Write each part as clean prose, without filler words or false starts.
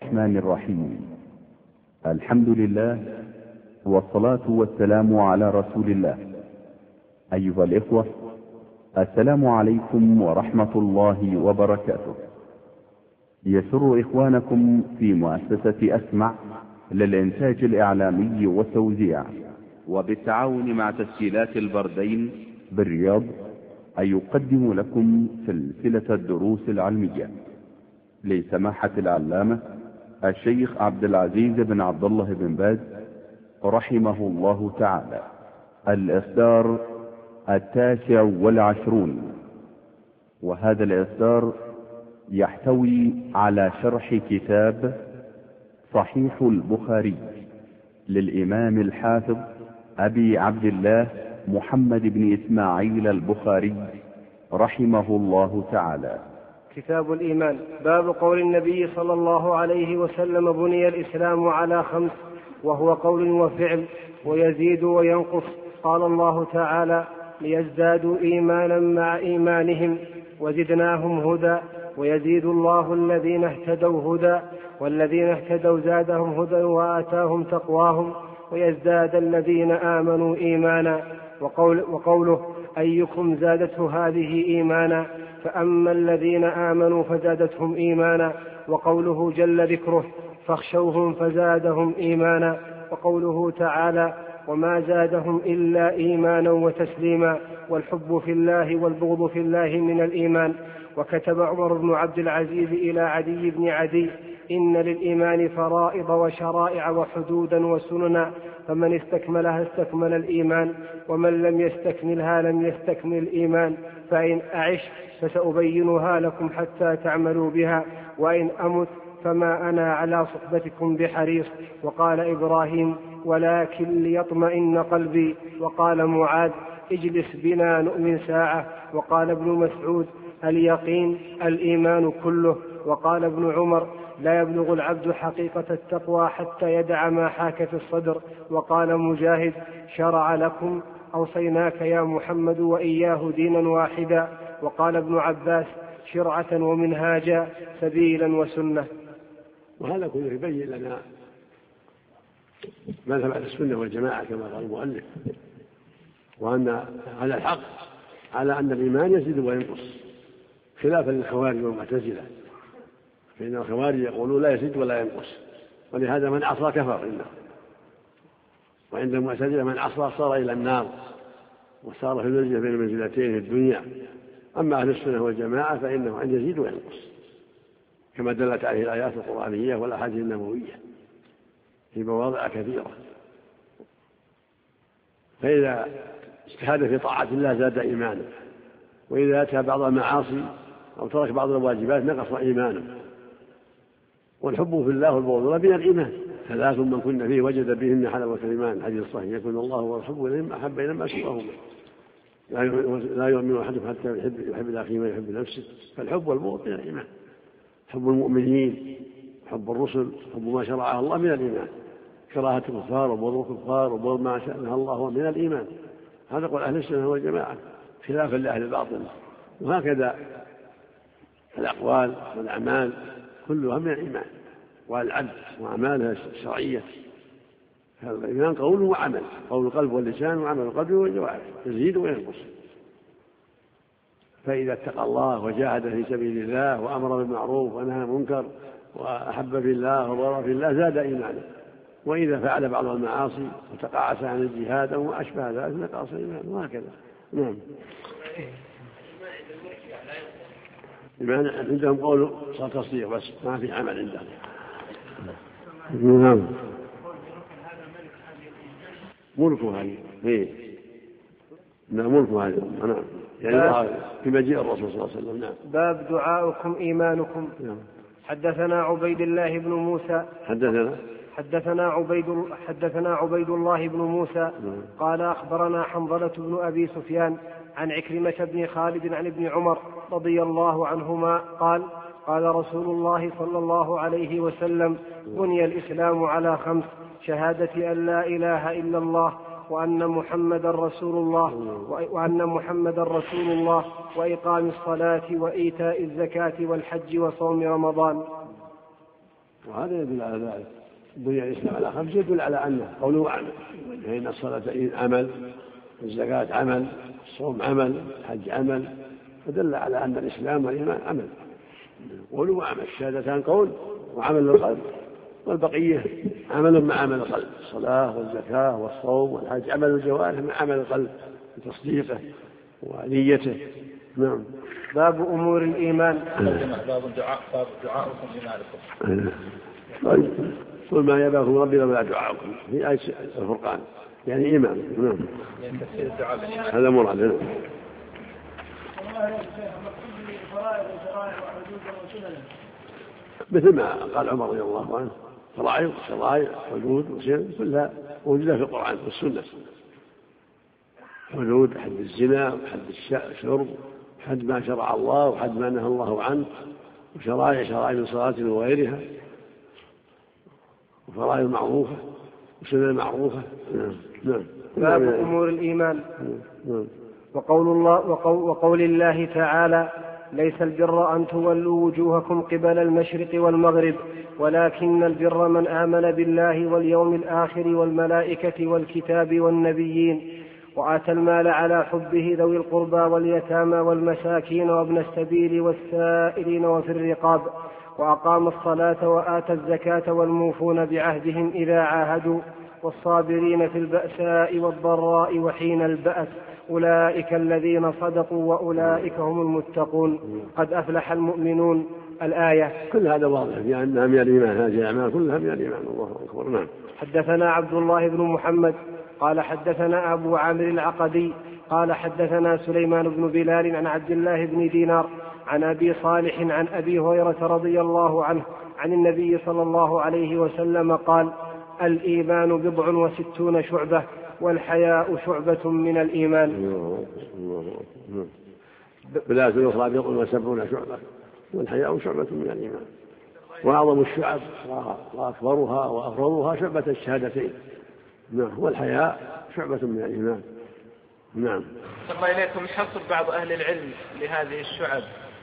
الرحمن الرحيم. الحمد لله والصلاة والسلام على رسول الله. أيها الإخوة، السلام عليكم ورحمة الله وبركاته. يسر إخوانكم في مؤسسة أسمع للإنتاج الإعلامي والتوزيع وبالتعاون مع تسجيلات البردين بالرياض أن يقدم لكم سلسلة الدروس العلمية لسماحة العلامة الشيخ عبد العزيز بن عبد الله بن باز رحمه الله تعالى، الإصدار 29، وهذا الإصدار يحتوي على شرح كتاب صحيح البخاري للإمام الحافظ أبي عبد الله محمد بن إسماعيل البخاري رحمه الله تعالى. كتاب الإيمان. باب قول النبي صلى الله عليه وسلم: بني الإسلام على 5، وهو قول وفعل ويزيد وينقص. قال الله تعالى: ليزدادوا إيمانا مع إيمانهم وزدناهم هدى ويزيد الله الذين اهتدوا هدى والذين اهتدوا زادهم هدى وآتاهم تقواهم ويزداد الذين آمنوا إيمانا. وقوله: أيكم زادته هذه إيمانا، فأما الذين آمنوا فزادتهم إيمانا. وقوله جل ذكره: فاخشوهم فزادهم إيمانا. وقوله تعالى: وما زادهم إلا إيمانا وتسليما. والحب في الله والبغض في الله من الإيمان. وكتب عمر بن عبد العزيز إلى عدي بن عدي: إن للإيمان فرائض وشرائع وحدودا وسننا، فمن استكملها استكمل الإيمان، ومن لم يستكملها لم يستكمل الإيمان. فإن أعش فسأبينها لكم حتى تعملوا بها، وإن أمت فما أنا على صحبتكم بحريص. وقال إبراهيم: ولكن ليطمئن قلبي. وقال معاذ: اجلس بنا نؤمن ساعة. وقال ابن مسعود: اليقين الإيمان كله. وقال ابن عمر: لا يبلغ العبد حقيقة التقوى حتى يدع ما حاك في الصدر. وقال مجاهد: شرع لكم أوصيناك يا محمد وإياه دينا واحدا. وقال ابن عباس: شرعة ومنهاجا، سبيلا وسنة. وهذا كله يبين لنا مذهب أهل السنة والجماعة كما قال المؤلف، وأن على الحق على أن الإيمان يزيد وينقص، خلافا للخوارج والمعتزلة، فإن الخوارج يقولون لا يزيد ولا ينقص، ولهذا من عصى كفر إنه. وعند المعتزلة من عصى صار إلى النار وصار في المنزلة بين المنزلتين في الدنيا. أما أهل السنة والجماعة فإنه أن يزيد وينقص، كما دلت عليه الآيات القرآنية والأحاديث النبوية في مواضع كثيرة. فإذا اجتهد في طاعة الله زاد إيمانه، وإذا أتى بعض المعاصي أو ترك بعض الواجبات نقص إيمانه. والحب في الله والبغض من الإيمان، 3 من كن فيه وجد بهن حلاوة الإيمان. الحديث الصحيح: يكون الله والحب إليهم أحب إلى ما سواهما، لا يؤمن أحدكم حتى يحب الأخي ما يحب نفسه. فالحب والبغض من الإيمان. حب المؤمنين، حب الرسل، حب ما شرعه الله من الإيمان. كراهة الكفار وبغض الكفار وبغض ما شاء الله من الإيمان. هذا قول أهل السنة والجماعة، خلافا لأهل الباطل. وهكذا الأقوال والأعمال كلها من الإيمان، والعبد وأعمالها الشرعية. الإيمان قول وعمل، قول القلب واللسان وعمل القلب والجوارح، يزيد وينقص. فإذا اتقى الله وجاهد في سبيل الله وأمر بالمعروف ونهى عن المنكر وأحب في الله وبغض في الله زاد إيمانه. وإذا فعل بعض المعاصي وتقاعس عن الجهاد أو أشبه ذلك نقص إيمانه، وهكذا. نعم. إيمان عندهم قول صار تصديق بس، ما في عمل عندهم. نعم. ملكه هذه ملكه هذه. نعم. يعني في مجيء الرسول صلى الله عليه وسلم. نعم. باب دعاؤكم إيمانكم. نعم. حدثنا عبيد الله بن موسى حدثنا عبيد الله بن موسى قال أخبرنا حنظلة بن أبي سفيان عن عكرمة بن خالد عن ابن عمر رضي الله عنهما قال: قال رسول الله صلى الله عليه وسلم: بني الإسلام على 5: شهادة أن لا إله إلا الله وأن محمدا رسول الله وإقام الصلاة وإيتاء الزكاة والحج وصوم رمضان. وهذا يدل على ذلك. بني الإسلام على 5 يدل على أنه قول وعمل، فإن الصلاة عمل، والزكاة عمل، الصوم عمل، الحج عمل، فدل على أن الإسلام والإيمان عمل، قول وعمل. الشهادتان قول وعمل للقلب، والبقية عمل مع عمل القلب، الصلاة والزكاة والصوم والحج عمل الجوارح مع عمل القلب بتصديقه ونيته. نعم. باب أمور الإيمان. باب دعاؤكم إيمانكم. قل ما يباكم ربي لولا دعاؤكم في آية الفرقان، يعني إيمان. نعم. هذا مراد. مثل ما قال عمر رضي الله عنه: فرائض شرائع حدود وسنن كلها موجودة في القرآن والسنة. حدود حد الزنا وحد الشرب، حد ما شرع الله وحد ما نهى الله عنه، وشرائع من صلاة وغيرها، وفرائض معروفة وسنن معروفة. نعم. باب أمور الإيمان. وقول الله تعالى: ليس البر أن تولوا وجوهكم قبل المشرق والمغرب ولكن البر من آمن بالله واليوم الآخر والملائكة والكتاب والنبيين وآتى المال على حبه ذوي القربى واليتامى والمساكين وابن السبيل والسائلين وفي الرقاب وأقام الصلاة وآتى الزكاة والموفون بعهدهم إذا عاهدوا والصابرين في البأساء والضراء وحين البأس أولئك الذين صدقوا وأولئك هم المتقون قد أفلح المؤمنون. الآية. كل هذا واضح لأنها من الإيمان، هذه الأعمال كلها من الإيمان. الله أكبر. نعم. حدثنا عبد الله بن محمد قال حدثنا أبو عامر العقدي قال حدثنا سليمان بن بلال عن عبد الله بن دينار عن أبي صالح عن أبي هريرة رضي الله عنه عن النبي صلى الله عليه وسلم قال: الإيمان 67 شعبة والحياء شعبة من الإيمان. بالآية الأخرى يقول 70 شعبة والحياء شعبة من الإيمان. وأعظم الشعب وأكبرها وأفرضها شعبة الشهادتين. نعم. والحياء شعبة من الإيمان. نعم. الله إليكم يحصل بعض أهل العلم لهذه الشعب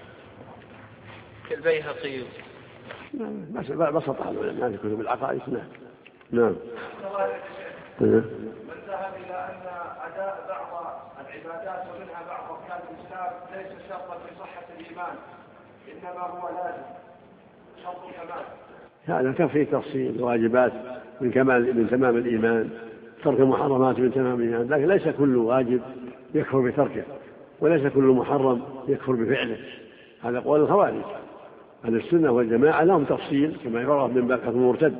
كالبيهقي. بسطها العلماء في كتب العقائد. نعم. من ذهب إلى أن أداء بعض العبادات ومنها بعض أركان الإسلام ليس شرطا في صحة الإيمان، إنما هو لازم شرط الكمال. هذا كان فيه تفصيل. الواجبات من تمام الإيمان، ترك المحرمات من تمام الإيمان، لكن ليس كل واجب يكفر بتركه، وليس كل محرم يكفر بفعله. هذا قول الخوارج. أهل السنة والجماعة لهم تفصيل كما يعرف من باب حكم المرتد.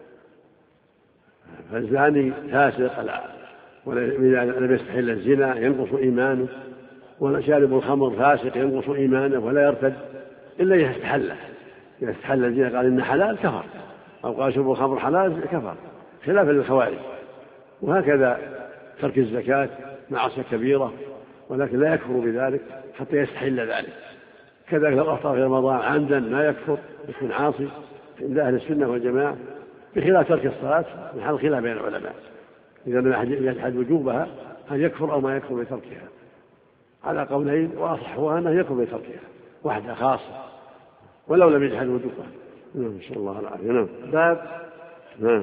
فالزاني فاسق إذا لم يستحل الزنا ينقص إيمانه، وشارب الخمر فاسق ينقص إيمانه ولا يرتد إلا إذا استحله. إذا استحل الزنا قال إن حلال كفر، أو قال شرب الخمر حلال كفر، خلافا للخوارج. وهكذا ترك الزكاة معصية كبيرة ولكن لا يكفر بذلك حتى يستحل ذلك. كذلك لو أفطر في رمضان عمدا ما يكفر، يكون عاصي عند أهل السنة والجماعة، بخلاف ترك الصلاة محل خلاف بين العلماء. إذا لم يجحد وجوبها هل يكفر أو ما يكفر بتركها؟ على قولين، وأصحها أنه يكفر بتركها واحدة خاصة ولو لم يجحد وجوبها. إن شاء الله العافية. نعم. باب. نعم.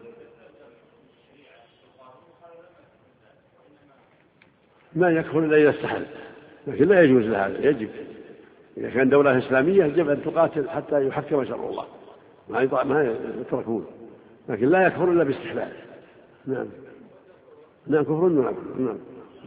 ما يكفر إلا إذا استحل، لكن لا يجوز لهذا. يجب إذا كان دولة إسلامية يجب أن تقاتل حتى يحكم شرع الله، ما يتركون، لكن لا يكفر إلا باستحلال. نعم. نعم كفر. نعم.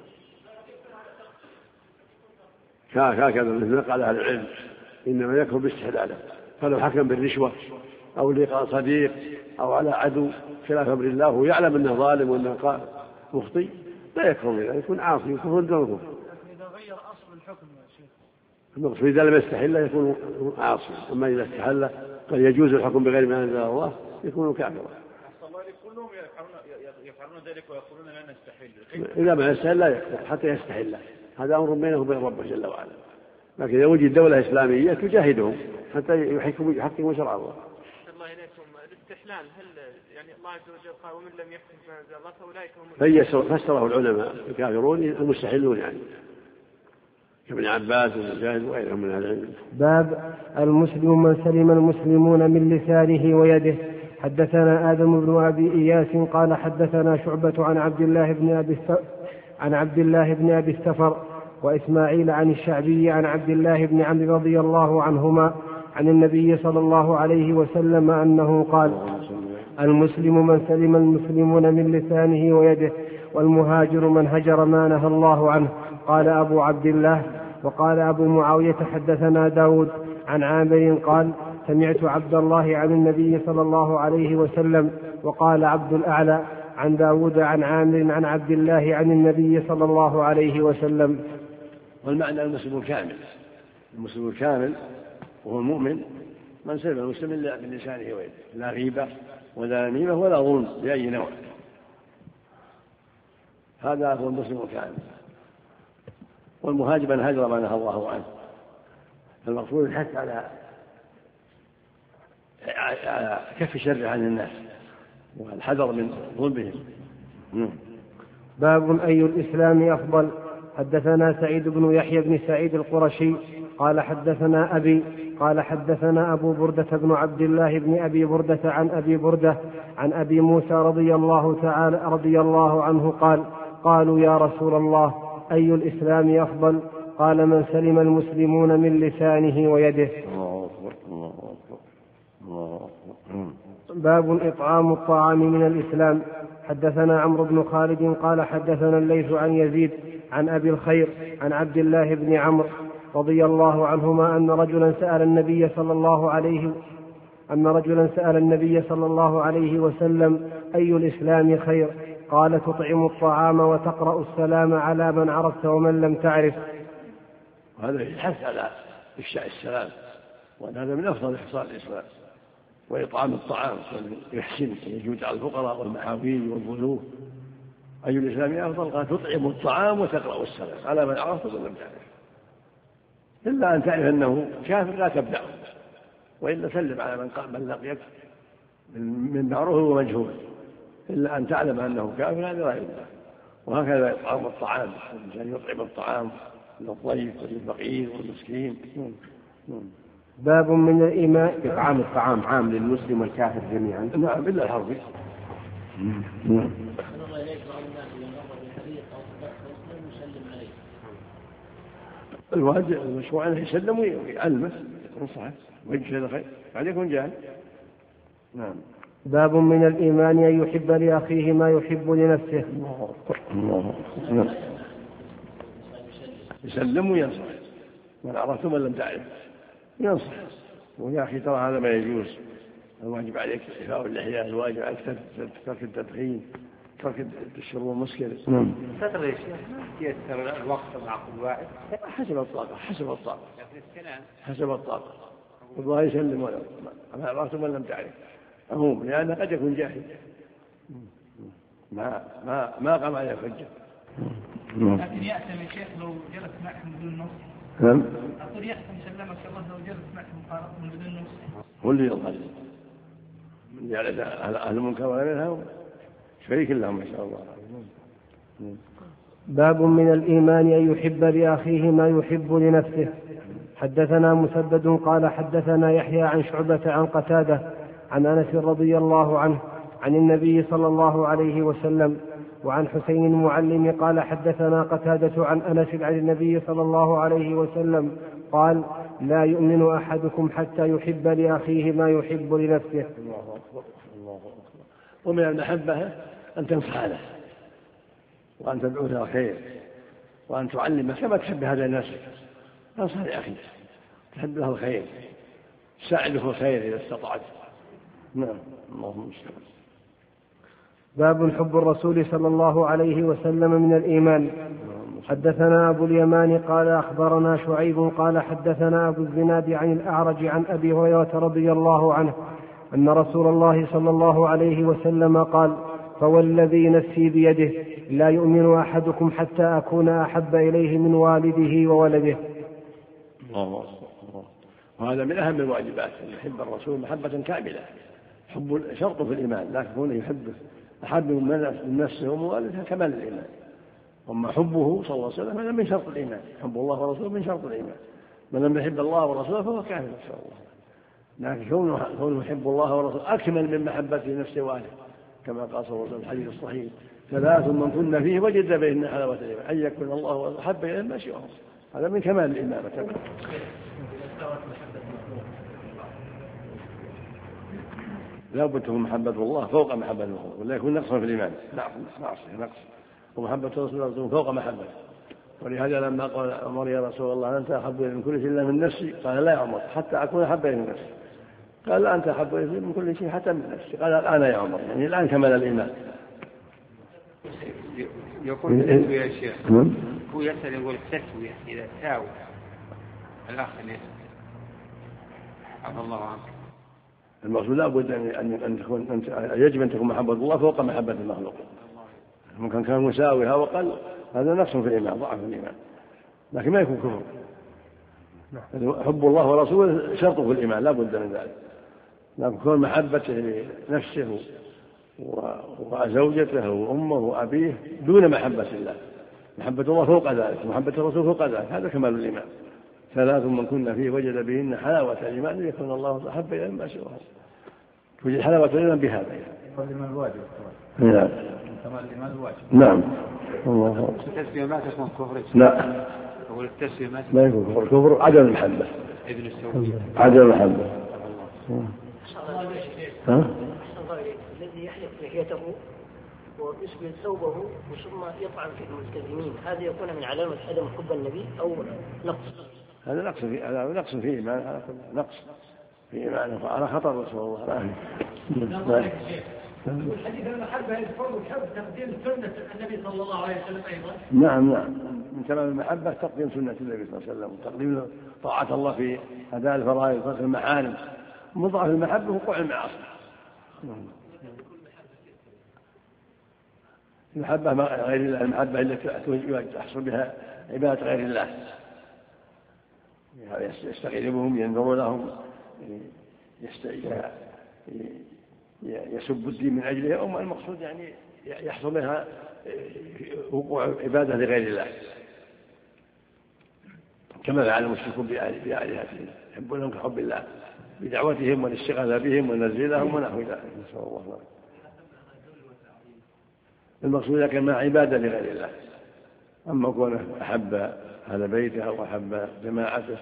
هكذا مثل قال أهل العلم إنما يكفر باستحلاله. فلو حكم بالرشوة أو لقاء صديق أو على عدو خلاف أمر الله ويعلم أنه ظالم وأنه مخطئ لا يكفر بذلك، يكون عاصي وكفر دون كفر. إذا غير أصل الحكم يا شيخ. المقصود إذا لم يستحل يكون عاصي، أما إذا استحل قد يجوز الحكم بغير ما أنزل الله يكون كافرا. كلهم يفعلون ذلك ويقولون لا نستحل. إذا ما يستحل لا يكفر حتى يستحل، هذا أمر بينه وبين ربه جل وعلا. لكن إذا وجد دولة إسلامية تجاهدهم حتى يحكموا شرع الله. الله إليكم الاستحلال هل يعني الله عز وجل قال ومن لم يحكم بما أنزل الله فأولئك هم فسره العلماء الكافرون المستحلون، يعني كابن عباس ومجاهد وغيرهم من أهل العلم. باب المسلم من سلم المسلمون من لسانه ويده. حدثنا آدم بن أبي إياس قال حدثنا شعبة عن عبد الله بن أبي السفر وإسماعيل عن الشعبي عن عبد الله بن عمرو رضي الله عنهما عن النبي صلى الله عليه وسلم أنه قال: المسلم من سلم المسلمون من لسانه ويده، والمهاجر من هجر ما نهى الله عنه. قال أبو عبد الله. وقال أبو معاوية حدثنا داود عن عامر قال: سمعت عبد الله عن النبي صلى الله عليه وسلم. وقال عبد الأعلى عن داود عن عامر عن عبد الله عن النبي صلى الله عليه وسلم. والمعنى المسلم الكامل وهو المؤمن من سلم المسلم من لسانه ويده، لا غيبة ولا نميمة ولا ظلم بأي نوع. هذا هو المسلم الكامل. والمهاجر من هاجر ما نهى الله عنه. المقصود الحث على كف شر عن الناس والحذر من ظلمهم. باب أي الإسلام أفضل. حدثنا سعيد بن يحيى بن سعيد القرشي قال حدثنا أبي قال حدثنا أبو بردة بن عبد الله بن أبي بردة عن أبي بردة عن أبي موسى رضي الله عنه قال: قالوا يا رسول الله أي الإسلام أفضل؟ قال: من سلم المسلمون من لسانه ويده. باب إطعام الطعام من الإسلام. حدثنا عمرو بن خالد قال حدثنا الليث عن يزيد عن أبي الخير عن عبد الله بن عمرو رضي الله عنهما أن رجلا سأل النبي صلى الله عليه وسلم: أي الإسلام خير؟ قال: تطعم الطعام وتقرأ السلام على من عرفت ومن لم تعرف. وهذا يحث على إفشاء السلام، وأن هذا من أفضل خصال الإسلام. وإطعام الطعام يحسن يجود على الفقراء والمحاويج والضيوف. أي الإسلام أفضل؟ قال: تطعم الطعام وتقرأ السلام على من عرفت ومن لم تعرف. إلا أن تعرف أنه كافر لا تبدأ، وإلا سلم على من لقيك من معروف ومجهول، إلا أن تعلم أنه كافر هذا لا يبدأ. وهكذا إطعام الطعام، الإنسان يطعم الطعام للضيف وللفقير والمسكين. باب من الإيمان. إطعام الطعام عام للمسلم والكافر جميعا. نعم، إلا الحربي. الواجب المشروع أنه يسلم ويعلمه يكون صحيح ويجزي هذا خير بعد يكون جاهل. نعم. باب من الإيمان أن يحب لأخيه ما يحب لنفسه. نعم. يسلم وينصح من عرفت من لم تعرف ينصح، ويا أخي ترى هذا ما يجوز. الواجب عليك إعفاء اللحية، الواجب عليك ترك التدخين، ترك الشرب المسكر. ستر يا شيخ ييسر الوقت مع كل واحد حسب الطاقة. والله يسلم ولا ما عرفت من لم تعرف أهم، لأنه قد يكون جاهل ما قام عليه حجة. لكن يأثم يا شيخ لو جلس معهم بدون نصح. نعم. أقول يأثم سلمك الله لو جلس معهم من بدون نصح. هو اللي يظهر من جعل أهل المنكر ولا منها شريك لهم ما شاء الله. باب من الإيمان أن يحب لأخيه ما يحب لنفسه. حدثنا مسدد قال حدثنا يحيى عن شعبة عن قتادة عن أنس رضي الله عنه عن النبي صلى الله عليه وسلم. وعن حسين المعلم قال حدثنا قتادة عن أنس عن النبي صلى الله عليه وسلم قال: لا يؤمن أحدكم حتى يحب لأخيه ما يحب لنفسه. الله أكبر. ومن المحبة أن تنصح له، وأن تدعو له خير، وأن تعلمه كما تحب هذا لنفسك. انصح لأخيك، تحب له الخير، ساعده في الخير إذا استطعت. نعم. اللهم المستعان. باب حب الرسول صلى الله عليه وسلم من الإيمان. حدثنا أبو اليمان قال أخبرنا شعيب قال حدثنا أبو الزناد عن الأعرج عن أبي هريرة رضي الله عنه أن رسول الله صلى الله عليه وسلم قال: فوالذي نفسي بيده لا يؤمن أحدكم حتى أكون أحب إليه من والده وولده. الله. وهذا من أهم الواجبات أن يحب الرسول محبة كاملة. حب شرط في الإيمان، لكن هنا يحبه أحد من نفسه وموالده كمال الإيمان. أما حبه صلى الله عليه وسلم هذا من شرط الإيمان، حب الله ورسوله من شرط الإيمان، من لم يحب الله ورسوله فهو كافر نسأل الله. لكن كونه يحب الله ورسوله أكمل من محبته نفسه وأهله، كما قال صلى الله عليه وسلم في الحديث الصحيح: ثلاث من كن فيه وجد بهن حلاوة الإيمان، أن يكون الله ورسوله أحب إليه ما سواهم، هذا من كمال الإيمان. لا بد تكون محبة الله فوق محبة المخلوق، ولا يكون نقصا في الإيمان، نقص، ومحبة رسول الله فوق محبته. ولهذا لما قال عمر: يا رسول الله أنت أحب إلي من كل شيء إلا من نفسي، قال: لا يا عمر حتى أكون أحب إلي من نفسي. قال: لا أنت أحب إلي من كل شيء حتى من نفسي. قال: الآن يا عمر، يعني الآن كمل الإيمان. يقول التسوية يا شيخ، هو يسأل يقول التسوية إذا ساوى الأخ عفى الله عنك. المقصود لا بد أن تكون يجب أن تكون محبة الله فوق محبة المخلوق. ممكن كان مساويها وقال هذا نقص في الإيمان، ضعف في الإيمان، لكن ما يكون كفر. حب الله ورسوله شرط في الإيمان لا بد من ذلك، لكن كون محبته لنفسه وزوجته وأمه وأبيه دون محبة الله، محبة الله فوق ذلك ومحبة الرسول فوق ذلك، هذا كمال الإيمان. ثلاث من كنا فيه وجد بهن حلاوة الإيمان يكون الله أحب إليه مما سواه. توجد حلاوة الإيمان بهذا. الإيمان الواجب. نعم. كمال الإيمان الواجب. نعم. التسوية ما تكون كفر. لا. أقول التسوية ما يكون كفر، كفر عدم المحبة. ابن السوي. عدم المحبة. الذي يحلق لحيته ويسبل ثوبه ثم يطعن في الملتزمين، هذا يكون من علامة عدم حب النبي أو نقص؟ هذا نقص في إيمان، هذا نقص في إيمانه، على خطر رسول الله. والحديث المحبة يذكر حب تقديم سنة النبي صلى الله عليه وسلم أيضا. نعم، من تمام المحبة تقديم سنة النبي صلى الله عليه وسلم، وتقديم طاعة الله في أداء الفرائض وترك المحارم. من ضعف المحبة وقوع المعاصي. المحبة غير الله، المحبة التي تحصل بها عبادة غير الله، يستغل بهم، ينظر لهم، يسب الدين من أجله، أو المقصود يعني يحصل بها وقوع عبادة لغير الله، كما فعل المشركون بآلهتهم، يحبونهم كحب الله بدعوتهم والاشتغال بهم ونزلهم ونحو ذلك، نسأل الله العافية. المقصود لكن مع عبادة لغير الله. أما كونه أحب أهل بيته أو أحب جماعته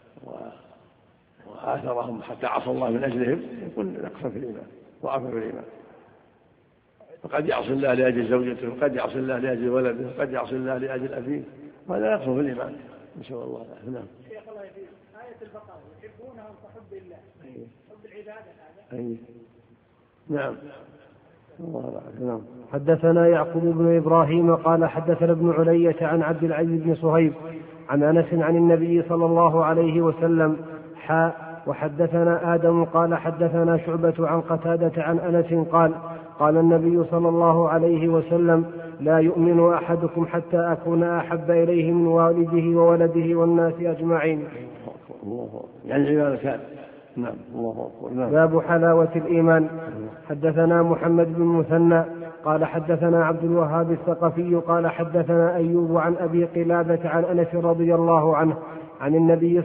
وآثرهم حتى عصى الله من أجلهم، يكون نقصا في الإيمان، ضعفا في الإيمان. فقد يعصي الله لأجل زوجته، وقد يعصي الله لأجل ولده، وقد يعصي الله لأجل أبيه، وهذا نقص في الإيمان، نسأل الله العافية. نعم. شيخ الله يهديك، آية البقرة يحبونهم كحب الله، حب العبادة هذا. نعم. الله العافية. حدثنا يعقوب بن إبراهيم قال حدثنا ابن علية عن عبد العزيز بن صهيب عن أنس عن النبي صلى الله عليه وسلم وحدثنا آدم قال حدثنا شعبة عن قتادة عن أنس قال النبي صلى الله عليه وسلم: لا يؤمن أحدكم حتى أكون أحب إليه من والده وولده والناس أجمعين. يعني عبادة كان. نعم. الله أكبر. نعم. باب حلاوة الإيمان. حدثنا محمد بن مثنى قال حدثنا عبد الوهاب الثقفي قال حدثنا أيوب عن أبي قلابة عن أنس رضي الله عنه عن النبي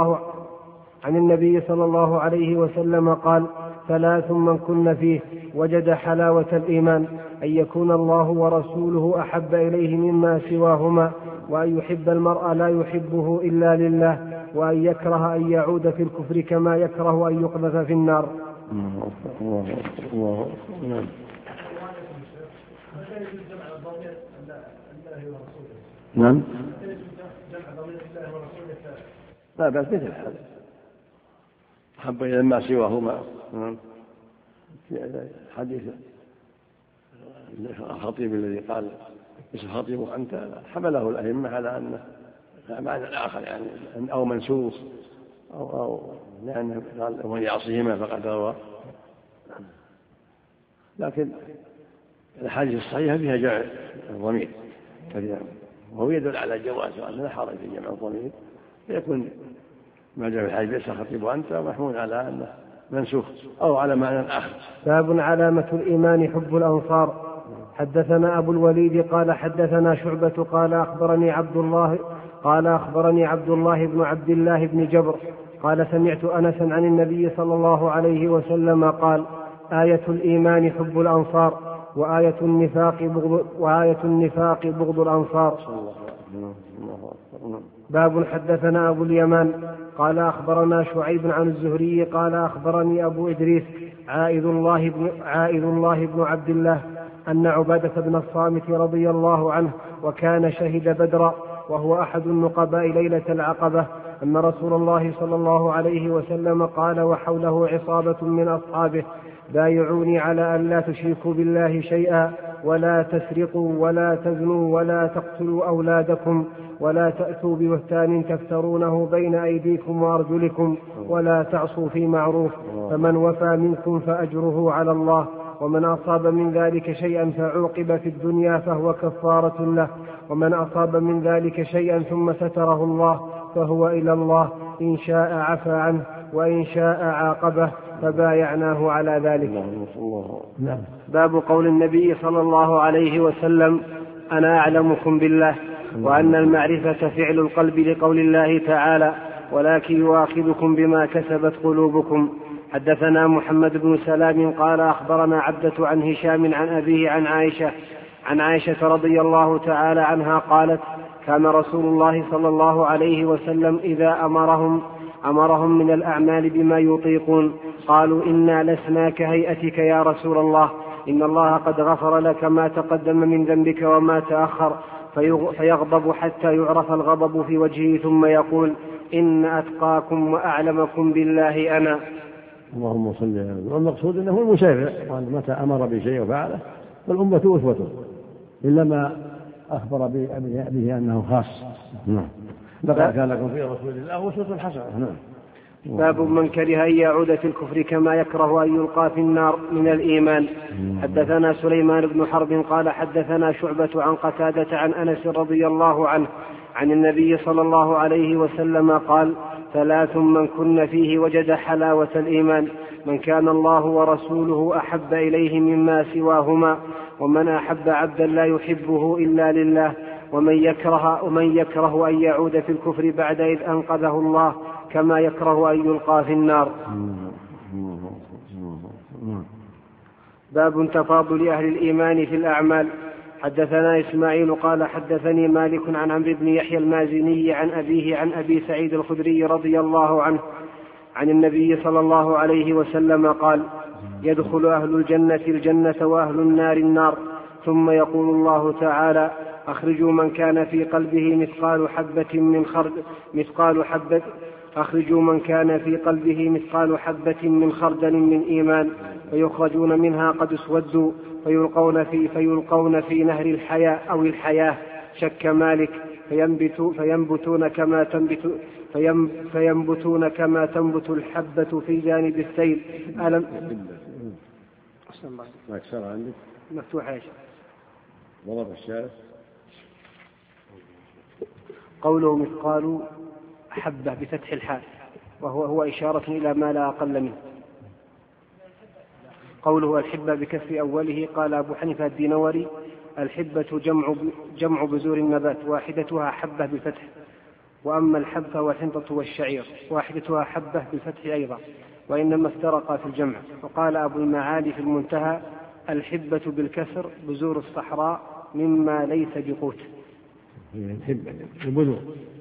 صلى الله عليه وسلم قال: ثلاث من كن فيه وجد حلاوة الإيمان: أن يكون الله ورسوله أحب إليه مما سواهما، وأن يحب المرء لا يحبه إلا لله، وأن يكره أن يعود في الكفر كما يكره أن يقذف في النار. نعم. لا بس مثل هذا، أحب إلى ما سواهما. في حديث الخطيب الذي قال: اسم خطيب أنت، حمله الأئمة على أنه معنى آخر، يعني أو منسوخ أو لأنه قال: ومن يعصيهما فقد غوى. لكن الحديث الصحيحة فيها جمع الضمير كثيرا، وهو يدل على جواز وأن لا حرج في جمع الضمير، فيكون ما جاء في الحديث ليس خطيب أنت محمول على أنه منسوخ أو على معنى آخر. باب علامة الإيمان حب الأنصار. حدثنا أبو الوليد قال حدثنا شعبة قال أخبرني عبد الله بن عبد الله بن جبر قال سمعت أنسا عن النبي صلى الله عليه وسلم قال آية الإيمان حب الأنصار وآية النفاق بغض الأنصار. باب حدثنا أبو اليمان قال أخبرنا شعيب عن الزهري قال أخبرني أبو إدريس عائذ الله بن عبد الله أن عبادة بن الصامت رضي الله عنه وكان شهد بدرا وهو أحد النقباء ليلة العقبة أن رسول الله صلى الله عليه وسلم قال وحوله عصابة من أصحابه بايعوني على أن لا تشركوا بالله شيئا ولا تسرقوا ولا تزنوا ولا تقتلوا أولادكم ولا تأتوا ببهتان تفترونه بين أيديكم وأرجلكم ولا تعصوا في معروف فمن وفى منكم فأجره على الله ومن أصاب من ذلك شيئا فعوقب في الدنيا فهو كفارة له ومن أصاب من ذلك شيئا ثم ستره الله فهو إلى الله إن شاء عفى عنه وإن شاء عاقبه فبايعناه على ذلك. باب قول النبي صلى الله عليه وسلم أنا أعلمكم بالله وأن المعرفة فعل القلب لقول الله تعالى ولكن يؤاخذكم بما كسبت قلوبكم. حدثنا محمد بن سلام قال أخبرنا عبدة عن هشام عن أبيه عن عائشة رضي الله تعالى عنها قالت كان رسول الله صلى الله عليه وسلم إذا أمرهم من الأعمال بما يطيقون قالوا إنا لسنا كهيئتك يا رسول الله إن الله قد غفر لك ما تقدم من ذنبك وما تأخر فيغضب حتى يعرف الغضب في وجهه ثم يقول إن أتقاكم وأعلمكم بالله أنا. اللهم صل على النبي. والمقصود أنه المشرع وأن متى أمر بشيء وفعله فالأمة أسوته إلا ما أخبر به أنه خاص. لقد كان لكم في رسول الله أسوة حسنة. باب من كره أن يعود في الكفر كما يكره أن يلقى في النار من الإيمان. حدثنا سليمان بن حرب قال حدثنا شعبة عن قتادة عن أنس رضي الله عنه عن النبي صلى الله عليه وسلم قال ثلاث من كن فيه وجد حلاوة الإيمان من كان الله ورسوله أحب إليه مما سواهما ومن أحب عبدا لا يحبه إلا لله ومن يكره أن يعود في الكفر بعد إذ أنقذه الله كما يكره أن يلقى في النار. باب تفاضل أهل الإيمان في الأعمال. حدثنا إسماعيل قال حدثني مالك عن عمرو بن يحيى المازني عن أبيه عن أبي سعيد الخدري رضي الله عنه عن النبي صلى الله عليه وسلم قال يدخل أهل الجنة وأهل النار النار ثم يقول الله تعالى أخرجوا من كان في قلبه مثقال حبة من خردل من إيمان فيخرجون منها قد اسودوا فيلقون في نهر الحياة أو الحياة شك مالك فينبتون كما تنبت الحبة في جانب السيل. ألم مفتوح يا شيخ ضرب الشارع قوله مثقال حبة بفتح الحاء وهو إشارة إلى ما لا أقل منه. قوله الحبة بكسر أوله قال أبو حنيفة الدينوري الحبة جمع بذور النبات واحدتها حبة بالفتح وأما الحبة والحنطة والشعير واحدتها حبة بالفتح أيضا وإنما افترقا في الجمع. وقال أبو المعالي في المنتهى الحبة بالكسر بذور الصحراء مما ليس بقوت. الحبة البذور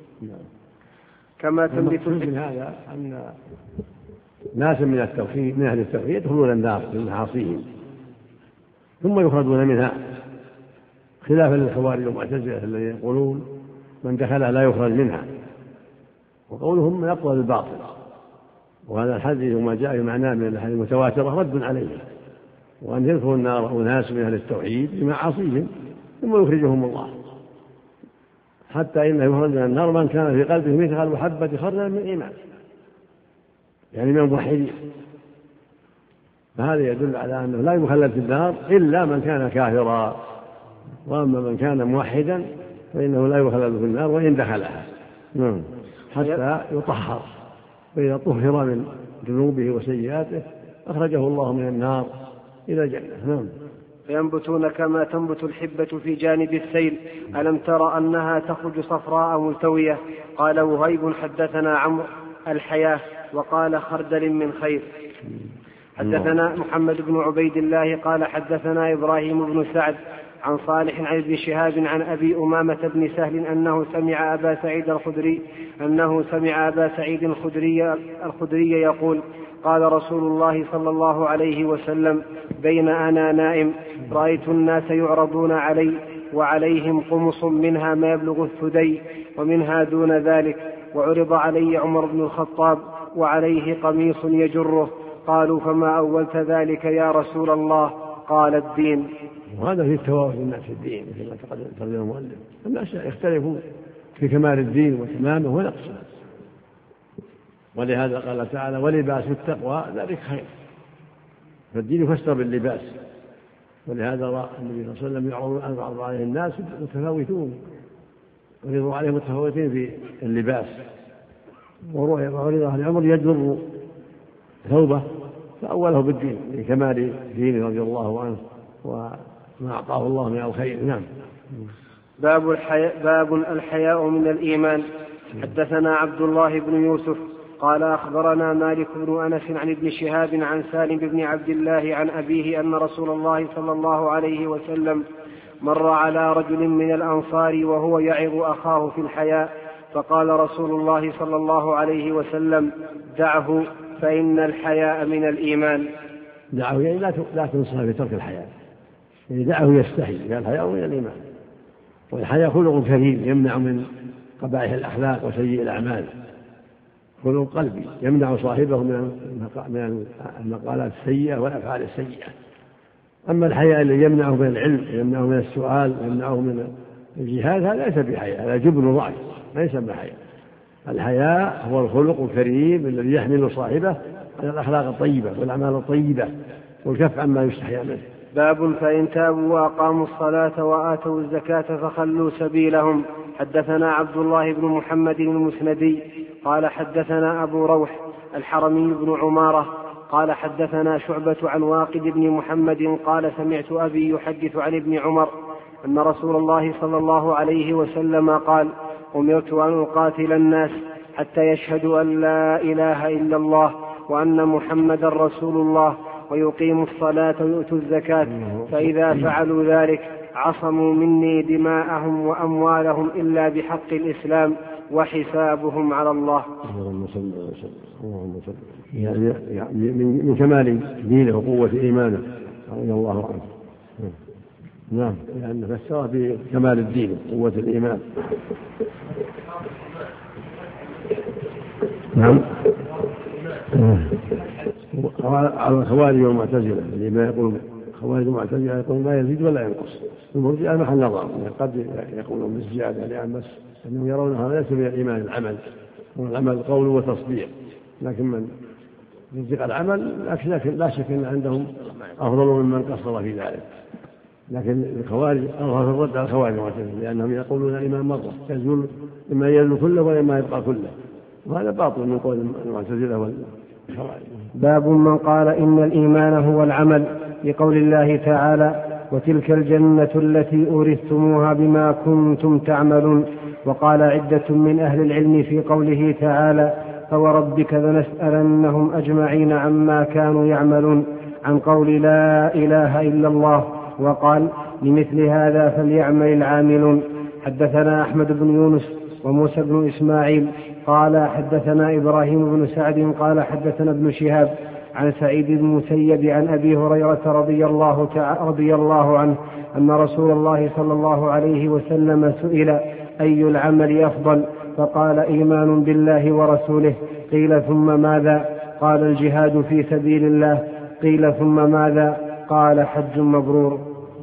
كما تنبت من هذا أن ناس من أهل التوحيد يدخلون النار بمعاصيهم ثم يخرجون منها خلافا للخوارج والمعتزلة الذين يقولون من دخلها لا يخرج منها وقولهم يقوى بالباطل. وهذا الحديث وما جاء بمعناه من الأحاديث المتواترة رد عليه وأن يدخلوا النار أناس من أهل التوحيد بمعاصيهم ثم يخرجهم الله حتى إنه يخرج من النار من كان في قلبه مثقال حبة خردل من إيمان يعني من الموحدين. فهذا يدل على أنه لا يخلد في النار إلا من كان كافرا وأما من كان موحدا فإنه لا يخلد في النار وإن دخلها حتى يطهر فإذا طهر من ذنوبه وسيئاته أخرجه الله من النار إلى الجنة. فينبتون كما تنبت الحبة في جانب السيل. ألم تر أنها تخرج صفراء ملتوية؟ قال وهيب حدثنا عمرو الحياة وقال خردل من خير. حدثنا محمد بن عبيد الله قال حدثنا إبراهيم بن سعد عن صالح عن ابن شهاب عن أبي أمامة بن سهل أنه سمع أبا سعيد الخدري يقول قال رسول الله صلى الله عليه وسلم بين أنا نائم رأيت الناس يعرضون علي وعليهم قمص منها ما يبلغ الثدي ومنها دون ذلك، وعرض علي عمر بن الخطاب وعليه قميص يجره. قالوا فما أولت ذلك يا رسول الله؟ قال الدين. وهذا في التواصل الناس في الدين مثل ما تقدم المؤلف. الناس يختلفون في كمال الدين وتمامه ونقصه، ولهذا قال تعالى ولباس التقوى ذلك خير. فالدين يفسر باللباس، ولهذا رأى النبي صلى الله عليه وسلم يعرض عليه الناس متفاوتون ويعرض عليهم متفاوتين في اللباس، وعرض على عمر يجر ثوبه فأوله بالدين لكمال دينه رضي الله عنه وما أعطاه الله من الخير. نعم. باب الحياء من الإيمان. حدثنا عبد الله بن يوسف قال أخبرنا مالك بن أنس عن ابن شهاب عن سالم بن عبد الله عن أبيه أن رسول الله صلى الله عليه وسلم مر على رجل من الأنصار وهو يعظ أخاه في الحياء، فقال رسول الله صلى الله عليه وسلم دعه فإن الحياء من الإيمان. دعه يعني لا تنصح بترك الحياء، يعني دعه يستحي، قال الحياء من الإيمان. والحياء خلق كريم يمنع من قبائح الأخلاق وسيء الأعمال، خلق قلبي يمنع صاحبه من المقالات السيئة والأفعال السيئة. أما الحياء الذي يمنعه من العلم، يمنعه من السؤال، يمنعه من الجهاد، هذا ليس بحياء، هذا جبن ضعف، ليس بحياء. الحياء هو الخلق الكريم الذي يحمل صاحبه على الأخلاق الطيبة والأعمال الطيبة والكف عما يستحيا منه. باب فإن تابوا وأقاموا الصلاة وآتوا الزكاة فخلوا سبيلهم. حدثنا عبد الله بن محمد المسندي قال حدثنا أبو روح الحرمي بن عمارة قال حدثنا شعبة عن واقد بن محمد قال سمعت أبي يحدث عن ابن عمر أن رسول الله صلى الله عليه وسلم قال أمرت أن أقاتل الناس حتى يشهدوا أن لا إله إلا الله وأن محمدا رسول الله ويقيموا الصلاة ويؤتوا الزكاة، فإذا فعلوا ذلك عصموا مني دماءهم وأموالهم إلا بحق الإسلام وحسابهم على الله. يعني من كمال دينه وقوة إيمانه رضي الله عنه. نعم، لأن فسره بكمال الدين وقوة الإيمان. نعم. على الخوارج والمعتزلة اللي ما يقول خوارج والمعتزلة يقول لا يزيد ولا ينقص. المرجئة محل نظر، قد يقولون بالزيادة لأن بس أنهم يرون هذا ليس من الإيمان العمل، والعمل قول وتصديق، لكن من يصدق العمل لكن لا شك أن عندهم أفضل ممن قصر في ذلك. لكن الخوارج أظهر الرد على الخوارج والمعتزلة لأنهم يقولون الإيمان مرة يزول، إما يزول كله وإما يبقى كله، وهذا باطل من قول المعتزلة والخوارج. باب من قال إن الإيمان هو العمل لقول الله تعالى وتلك الجنة التي أورثتموها بما كنتم تعملون. وقال عدة من أهل العلم في قوله تعالى فوربك لنسألنهم أجمعين عما كانوا يعملون عن قول لا إله إلا الله، وقال لمثل هذا فليعمل العاملون. حدثنا أحمد بن يونس وموسى بن إسماعيل قال حدثنا إبراهيم بن سعد قال حدثنا ابن شهاب عن سعيد بن المسيب عن أبي هريرة رضي الله عنه أن رسول الله صلى الله عليه وسلم سئل أي العمل أفضل؟ فقال إيمان بالله ورسوله. قيل ثم ماذا؟ قال الجهاد في سبيل الله. قيل ثم ماذا؟ قال حج مبرور.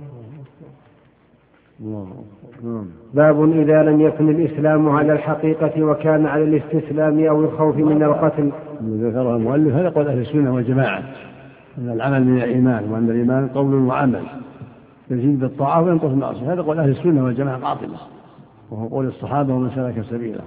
باب إذا لم يكن الإسلام على الحقيقة وكان على الاستسلام أو الخوف من القتل. ذكره المؤلف هذا قول أهل السنة والجماعة أن العمل من الإيمان، وأن الإيمان قول وعمل يزيد بالطاعة وينقص بالمعصية. هذا قول أهل السنة والجماعة قاطبة، وهو قول الصحابة ومن سلك سبيلهم.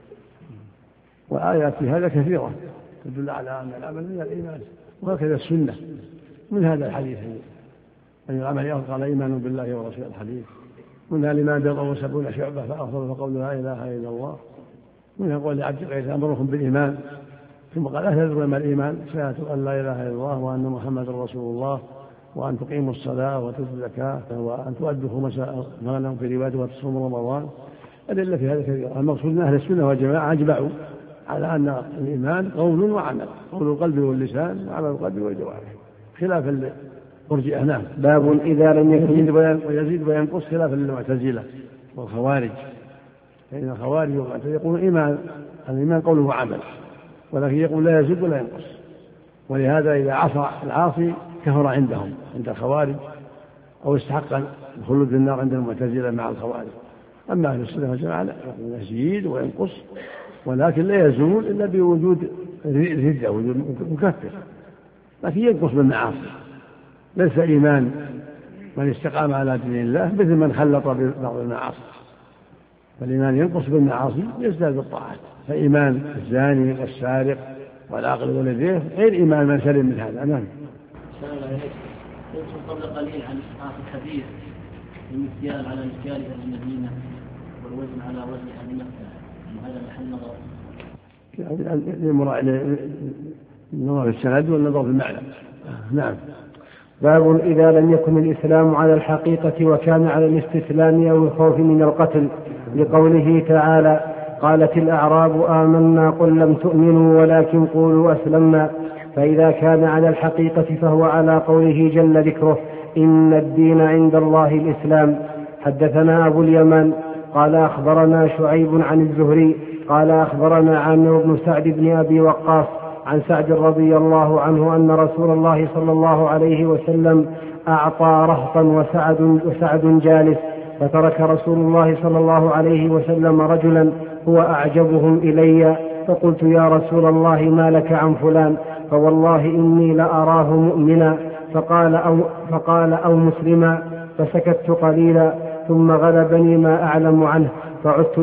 وآيات في هذا كثيرة تدل على أن العمل من الإيمان، وهكذا السنة من هذا الحديث أي العمل قال إيمان بالله ورسوله الحديث. منها الإيمان بضع 70 شعبة فأفضل فقول لا إله إلا الله. منها قول عبد القيس أمركم بالإيمان، ثم قال أتدرون ما الإيمان؟ شهادة أن لا إله إلا الله وأن محمدا رسول الله وأن تقيموا الصلاة وتؤتوا الزكاة وأن تؤدوا خمس ما في رواية وتصوموا رمضان. أدلة في هذا كثيرة. المقصود أن أهل السنة والجماعة أجمعوا على أن الإيمان قول وعمل، قول القلب واللسان وعمل القلب والجوارح، خلاف المرجئة. نعم. باب إذا لم يكن ويزيد وينقص خلافا للمعتزلة والخوارج، فإن الخوارج والمعتزلة يقولون الإيمان قول وعمل، ولكن يقول لا يزيد ولا ينقص. ولهذا إذا عصى العاصي كفر عندهم عند الخوارج، أو استحق الخلود في النار عند المعتزلة مع الخوارج. أما أهل السنة والجماعة يزيد وينقص، ولكن لا يزول إلا بوجود ردة، وجود مكفر، لكن ينقص بالمعاصي. ليس إيمان من استقام على دين الله مثل من خلط ببعض المعاصي، فالإيمان ينقص بالمعاصي يزداد بالطاعات. فإيمان الزاني والسارق والعاقل والذيف غير إيمان من سلم من هذا. نعم. يذكر قبل قليل عن إسقاط الحديث المكيال على مكيال أهل المدينة والوزن على وزن أهل مكة، وهذا محل النظر في السند والنظر في المعنى. نعم. باب إذا لم يكن الإسلام على الحقيقة وكان على الاستسلام أو الخوف من القتل، لقوله تعالى: قالت الأعراب آمنا قل لم تؤمنوا ولكن قولوا أسلمنا. فإذا كان على الحقيقة فهو على قوله جل ذكره: إن الدين عند الله الإسلام. حدثنا أبو اليمان قال أخبرنا شعيب عن الزهري قال أخبرنا عامر بن سعد بن أبي وقاص عن سعد رضي الله عنه أن رسول الله صلى الله عليه وسلم أعطى رهطا وسعد جالس، فترك رسول الله صلى الله عليه وسلم رجلا هو أعجبهم إلي، فقلت: يا رسول الله ما لك عن فلان؟ فوالله إني لأراه مؤمنا. فقال أو مسلما، فسكت قليلا ثم غلبني ما أعلم عنه، فعدت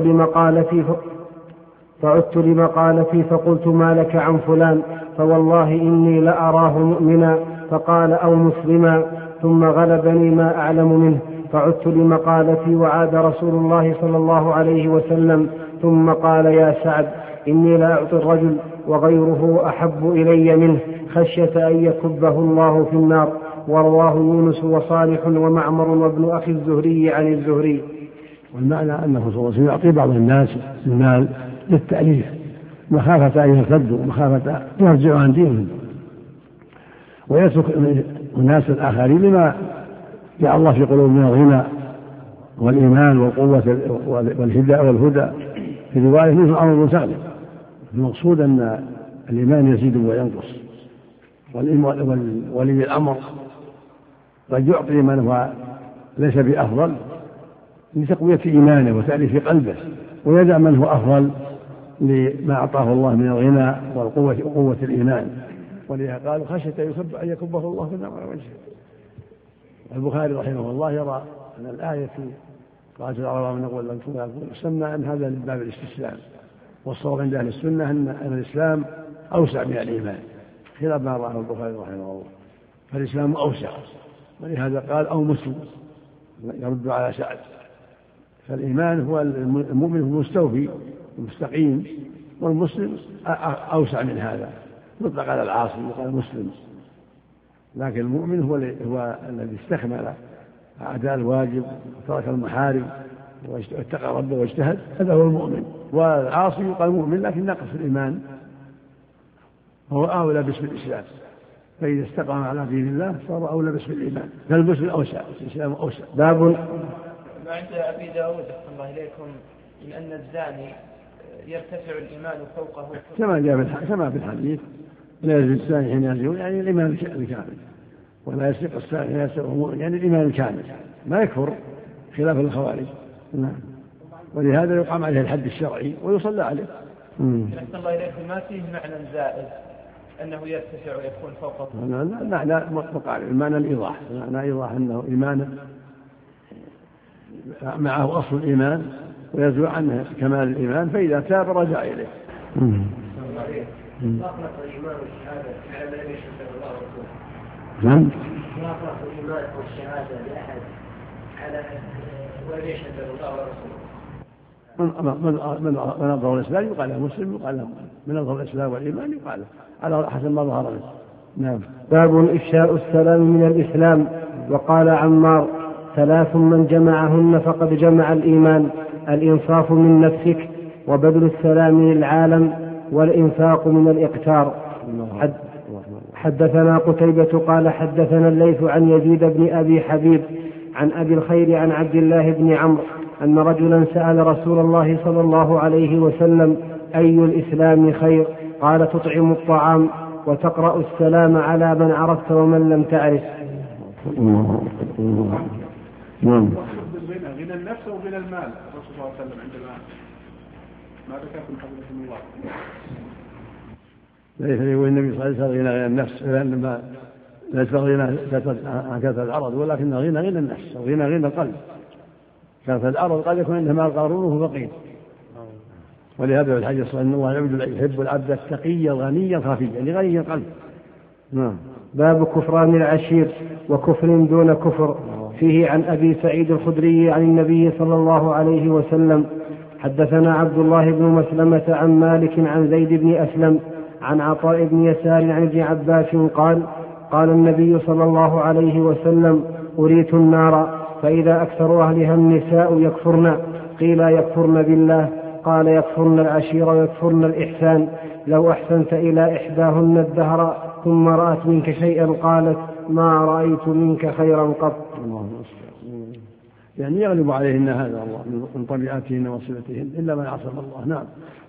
لمقالتي فقلت: ما لك عن فلان؟ فوالله إني لأراه مؤمنا. فقال: أو مسلما، ثم غلبني ما أعلم منه، فعدت لمقالتي، وعاد رسول الله صلى الله عليه وسلم ثم قال: يا سعد، إني لأعطي الرجل وغيره أحب إلي منه، خشية أن يكبه الله في النار. ورواه يونس وصالح ومعمر وابن أخي الزهري عن الزهري. والمعنى أنه صلى الله عليه وسلم يعطي بعض الناس المال للتأليف مخافة أن يرتدوا، مخافة أن يرجعوا عن دينهم، ويترك الناس الآخرين لما جاء الله في قلوبهم من الغنى والإيمان والقوة والهدى. في رواية مثل عمرو بن سعد. المقصود أن الإيمان يزيد وينقص، ولي الأمر قد يعطي من هو ليس بأفضل لتقوية إيمانه وتأليف قلبه، ويدع من هو أفضل لما أعطاه الله من الغنى وقوة الإيمان. ولذا قالوا: خشية أن يكبه الله في النار على وجهه. البخاري رحمه الله يرى أن الآية في قالت الأعراب آمنا قل لم تؤمنوا سمى أن هذا من باب الاستسلام، والصواب عند أهل السنة أن الإسلام أوسع من الإيمان، خلاف ما رأى البخاري رحمه الله، فالإسلام أوسع، ولهذا قال: أو مسلم، يرد على سعد. فالإيمان هو المؤمن المستوفي المستقيم، والمسلم أوسع من هذا، يطلق على العاصي يقال مسلم، لكن المؤمن هو الذي استكمل أداء الواجب وترك المحارم واتقى ربه واجتهد، هذا هو المؤمن. والعاصي يقال مؤمن لكن نقص الإيمان، هو أولى باسم الإسلام، فإذا استقام على دين الله صار أولى باسم الإيمان، فالمسلم أوسع، الإسلام أوسع. باب عند أبي داود أحسن الله إليكم من أن الزاني يرتفع الإيمان فوقه، كما في الحديث: لا يزني الزاني حين يزني، يعني الإيمان الكامل، ولا يسرق السارق حين يسرق، يعني الإيمان الكامل، ما يكفر خلاف الخوارج. نعم. ولهذا يقام عليه الحد الشرعي ويصلى عليه. أحسن الله إليكم ما فيه معنى زائد أنه يرتفع ويكون فوقه؟ لا مقارب، المعنى الإيضاح، معنى إيضاح أنه إيمانه معه أصل الإيمان ويزول عنه كمال الإيمان، فإذا تاب رجع إليه. أطلق الإيمان والشهادة على ما يشهد الله ورسوله. نعم. يقرأ الإيمان أو الشهادة لأحد على ولم يشهد الله ورسوله. من أظهر الإسلام يقال له مسلم، يقال له من أظهر الإسلام والإيمان يقال له على حسب ما ظهر منه. نعم. باب إفشاء السلام من الإسلام. وقال عمار: 3 من جمعهن فقد جمع الإيمان: الإنصاف من نفسك، وبذل السلام للعالم، والإنفاق من الإقتار. حدثنا قتيبة قال حدثنا الليث عن يزيد بن أبي حبيب عن أبي الخير عن عبد الله بن عمرو أن رجلا سأل رسول الله صلى الله عليه وسلم: أي الإسلام خير؟ قال: تطعم الطعام وتقرأ السلام على من عرفت ومن لم تعرف. غنى النفس وغنى المال. الرسول صلى الله عليه وسلم عندما ماذا كان حضرة الله؟ ليس يقول النبي صلى الله عليه وسلم غنى النفس، لأن ليس غنى عن كثرة العرض، ولكن غنى النفس وغنى القلب. كثرة العرض قد يكون عنده مال قارونه فقير، ولهذا في الحديث الصحيح أن الله يحب العبد التقي الغني الخفي، يعني غني القلب. نعم. باب كفران العشير وكفر دون كفر. فيه عن أبي سعيد الخدري عن النبي صلى الله عليه وسلم: حدثنا عبد الله بن مسلمة عن مالك عن زيد بن أسلم عن عطاء بن يسار عن ابن عباس قال: قال النبي صلى الله عليه وسلم: أريت النار فإذا أكثر أهلها النساء يكفرن. قيل: يكفرن بالله؟ قال: يكفرن العشير ويكفرن الإحسان. لو أحسنت إلى إحداهن الدهر ثم رأت منك شيئا قالت: ما رأيت منك خيرا قط. يعني يغلب عليهن هذا الله من طبيعتهن وصفتهن إلا من عصم الله. نعم.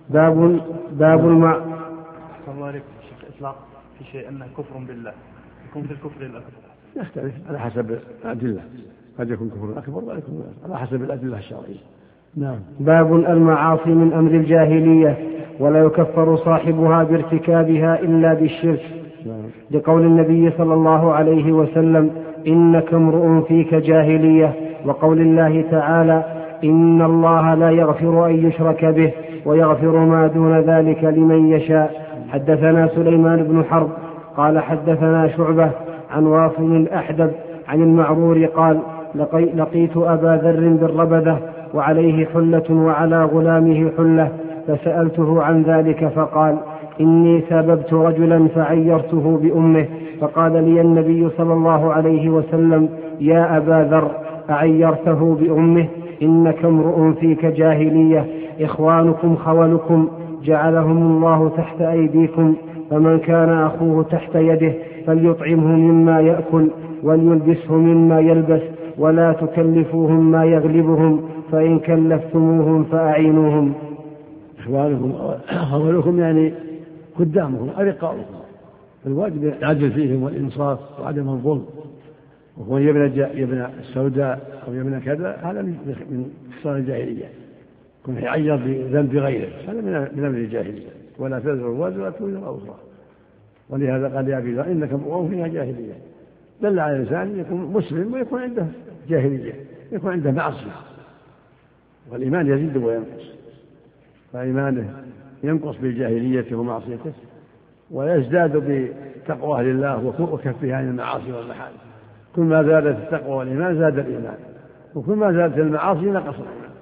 باب المع الله عليكم الشيخ. إطلاق في شيء أنه كفر بالله، يكون في الكفر الأكبر يختلف على حسب الأدلة، قد يكون كفر أكبر ويكون على حسب الأدلة الشرعية. نعم. باب المعاصي من أمر الجاهلية ولا يكفر صاحبها بارتكابها إلا بالشرك. لقول النبي صلى الله عليه وسلم: إنك امرؤ فيك جاهلية. وقول الله تعالى: إن الله لا يغفر أن يشرك به ويغفر ما دون ذلك لمن يشاء. حدثنا سليمان بن حرب قال حدثنا شعبة عن واصل الأحدب عن المعرور قال: لقيت أبا ذر بالربذة وعليه حلة وعلى غلامه حلة، فسألته عن ذلك فقال: إني سببت رجلا فعيرته بأمه، فقال لي النبي صلى الله عليه وسلم: يا أبا ذر، أعيرته بأمه؟ إنك امرؤ فيك جاهلية، إخوانكم خولكم جعلهم الله تحت أيديكم، فمن كان أخوه تحت يده فليطعمه مما يأكل وليلبسه مما يلبس، ولا تكلفوهم ما يغلبهم، فإن كلفتموهم فأعينوهم. إخوانكم خولكم يعني قدامهم أرقاؤكم، الواجب العدل فيهم والإنصاف وعدم الظلم. وكون يبنى السوداء أو يبنى كذا هذا من خصال الجاهلية، كن يعير بذنب غيره هذا من أمر الجاهلية. ولا تزر وازرة وزر أخرى. ولهذا قال: يا أبي ذر إنك امرؤ فيها جاهلية. دل على الإنسان يكون مسلم ويكون عنده جاهلية، يكون عنده معصية. والإيمان يزيد وينقص، فإيمانه ينقص بالجاهلية ومعصيته، ويزداد بتقوى أهل الله وكفها عن المعاصي والمحارم. كل ما زادت التقوى والإيمان زاد الإيمان، وكل ما زادت المعاصي نقص الإيمان.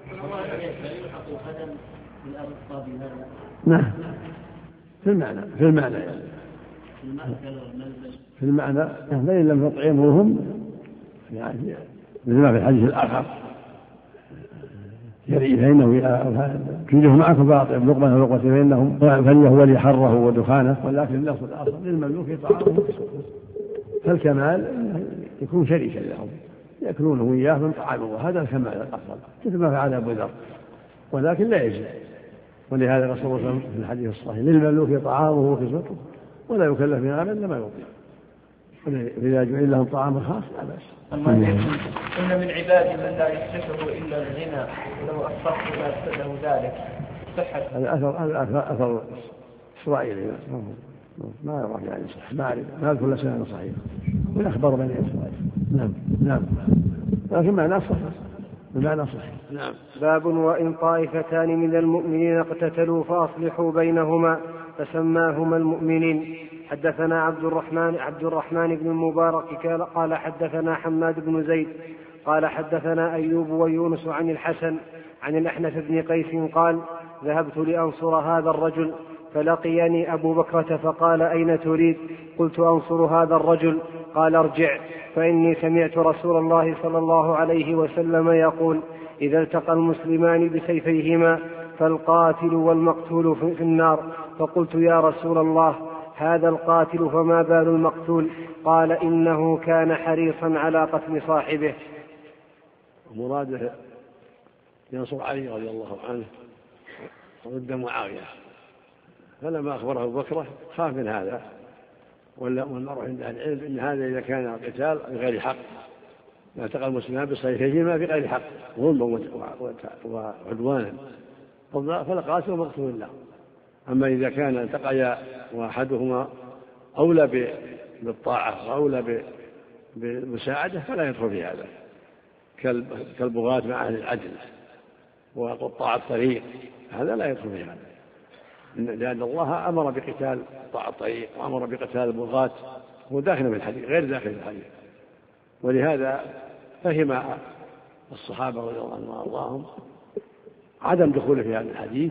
نعم. في المعنى في المعنى فإن لم تطعموهم يعني مثل ما في الحديث الآخر فإنه تجده معكم فأطعم لقمة ولقمة فإنه ولي حره ودخانه، ولكن اللفظ الآخر للمملوك طعامه. فالكمال يكون شريكا لهم يأكلونه وإياه من طعامه، وهذا الكمال الأفضل مثل ما فعل أبو ذر، ولكن لا يجب. ولهذا رسول الله صلى الله عليه وسلم في الحديث الصحيح: للمملوك طعامه وكسوته ولا يكلف من عمل لما يطيق. إذا جعل لهم طعام خاص لا بأس. إن من عبادي من لا يحدثه إلا الغنى ولو أصبحت ما أفسده ذلك. هذا أثر إسرائيلي ما يعرف يعني صح، ما كل سنة صحيح من أخبار بني إسرائيل. نعم. لكن معناه صحيح. نعم. باب وإن طائفتان من المؤمنين اقتتلوا فأصلحوا بينهما فسماهما المؤمنين. حدثنا عبد الرحمن بن المبارك قال حدثنا حماد بن زيد قال حدثنا أيوب ويونس عن الحسن عن الأحنف بن قيس قال ذهبت لأنصر هذا الرجل فلقيني أبو بكرة فقال أين تريد؟ قلت أنصر هذا الرجل. قال ارجع فإني سمعت رسول الله صلى الله عليه وسلم يقول إذا التقى المسلمان بسيفيهما فالقاتل والمقتول في النار. فقلت يا رسول الله هذا القاتل فما بال المقتول؟ قال إنه كان حريصا على قتل صاحبه. مراده ينصر علي رضي الله عنه ضد معاوية، فلما أخبره أبو بكر خاف من هذا، والمرء عند أهل العلم إن هذا إذا كان القتال بغير حق، لا التقى المسلمان بسيفيهما بغير حق ظلما وعدوانا فالقاتل ومقتول الله. أما إذا كان التقيا وأحدهما أولى بالطاعة وأولى بالمساعدة فلا يدخل في هذا، كالبغاة مع أهل العدل وقطاع الطريق، هذا لا يدخل في هذا، لأن الله أمر بقتال قطاع الطريق وأمر بقتال البغاة، هو داخل في الحديث غير داخل في الحديث. ولهذا فهم الصحابة رضي الله عنهم وأرضاهم عدم دخوله في هذا الحديث،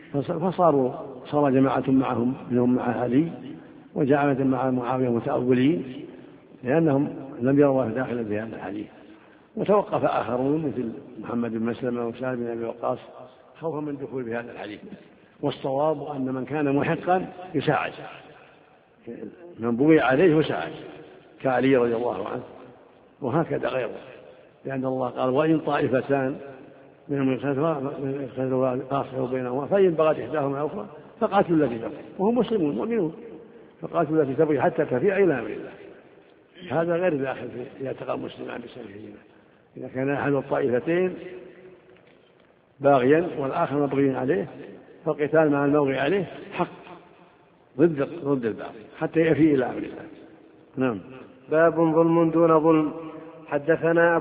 صار جماعة معهم منهم مع علي وجماعة مع معاوية متأولين لأنهم لم يروا داخلا في هذا الحديث. وتوقف آخرون مثل محمد بن مسلمة وسعد بن أبي وقاص خوفا من دخول في هذا الحديث. والصواب أن من كان محقا يساعد، من بغي عليه يساعد كعلي رضي الله عنه، وهكذا غيره، لأن الله قال وإن طائفتان منهم يقتتلوا فأصلحوا بينهما فإن بغت إحداهما الأخرى فقاتلوا التي تبغي وهم مسلمون مؤمنون، فقاتلوا التي تبغي حتى تفيء إلى أمر الله. هذا غير داخل في التقى المسلمان بسيفيهما. إذا كان أحد الطائفتين باغيا والآخر مبغي عليه فالقتال مع المبغي عليه حق ضد الباغي حتى يفيء إلى أمر الله. نعم. باب ظلم دون ظلم. حدثنا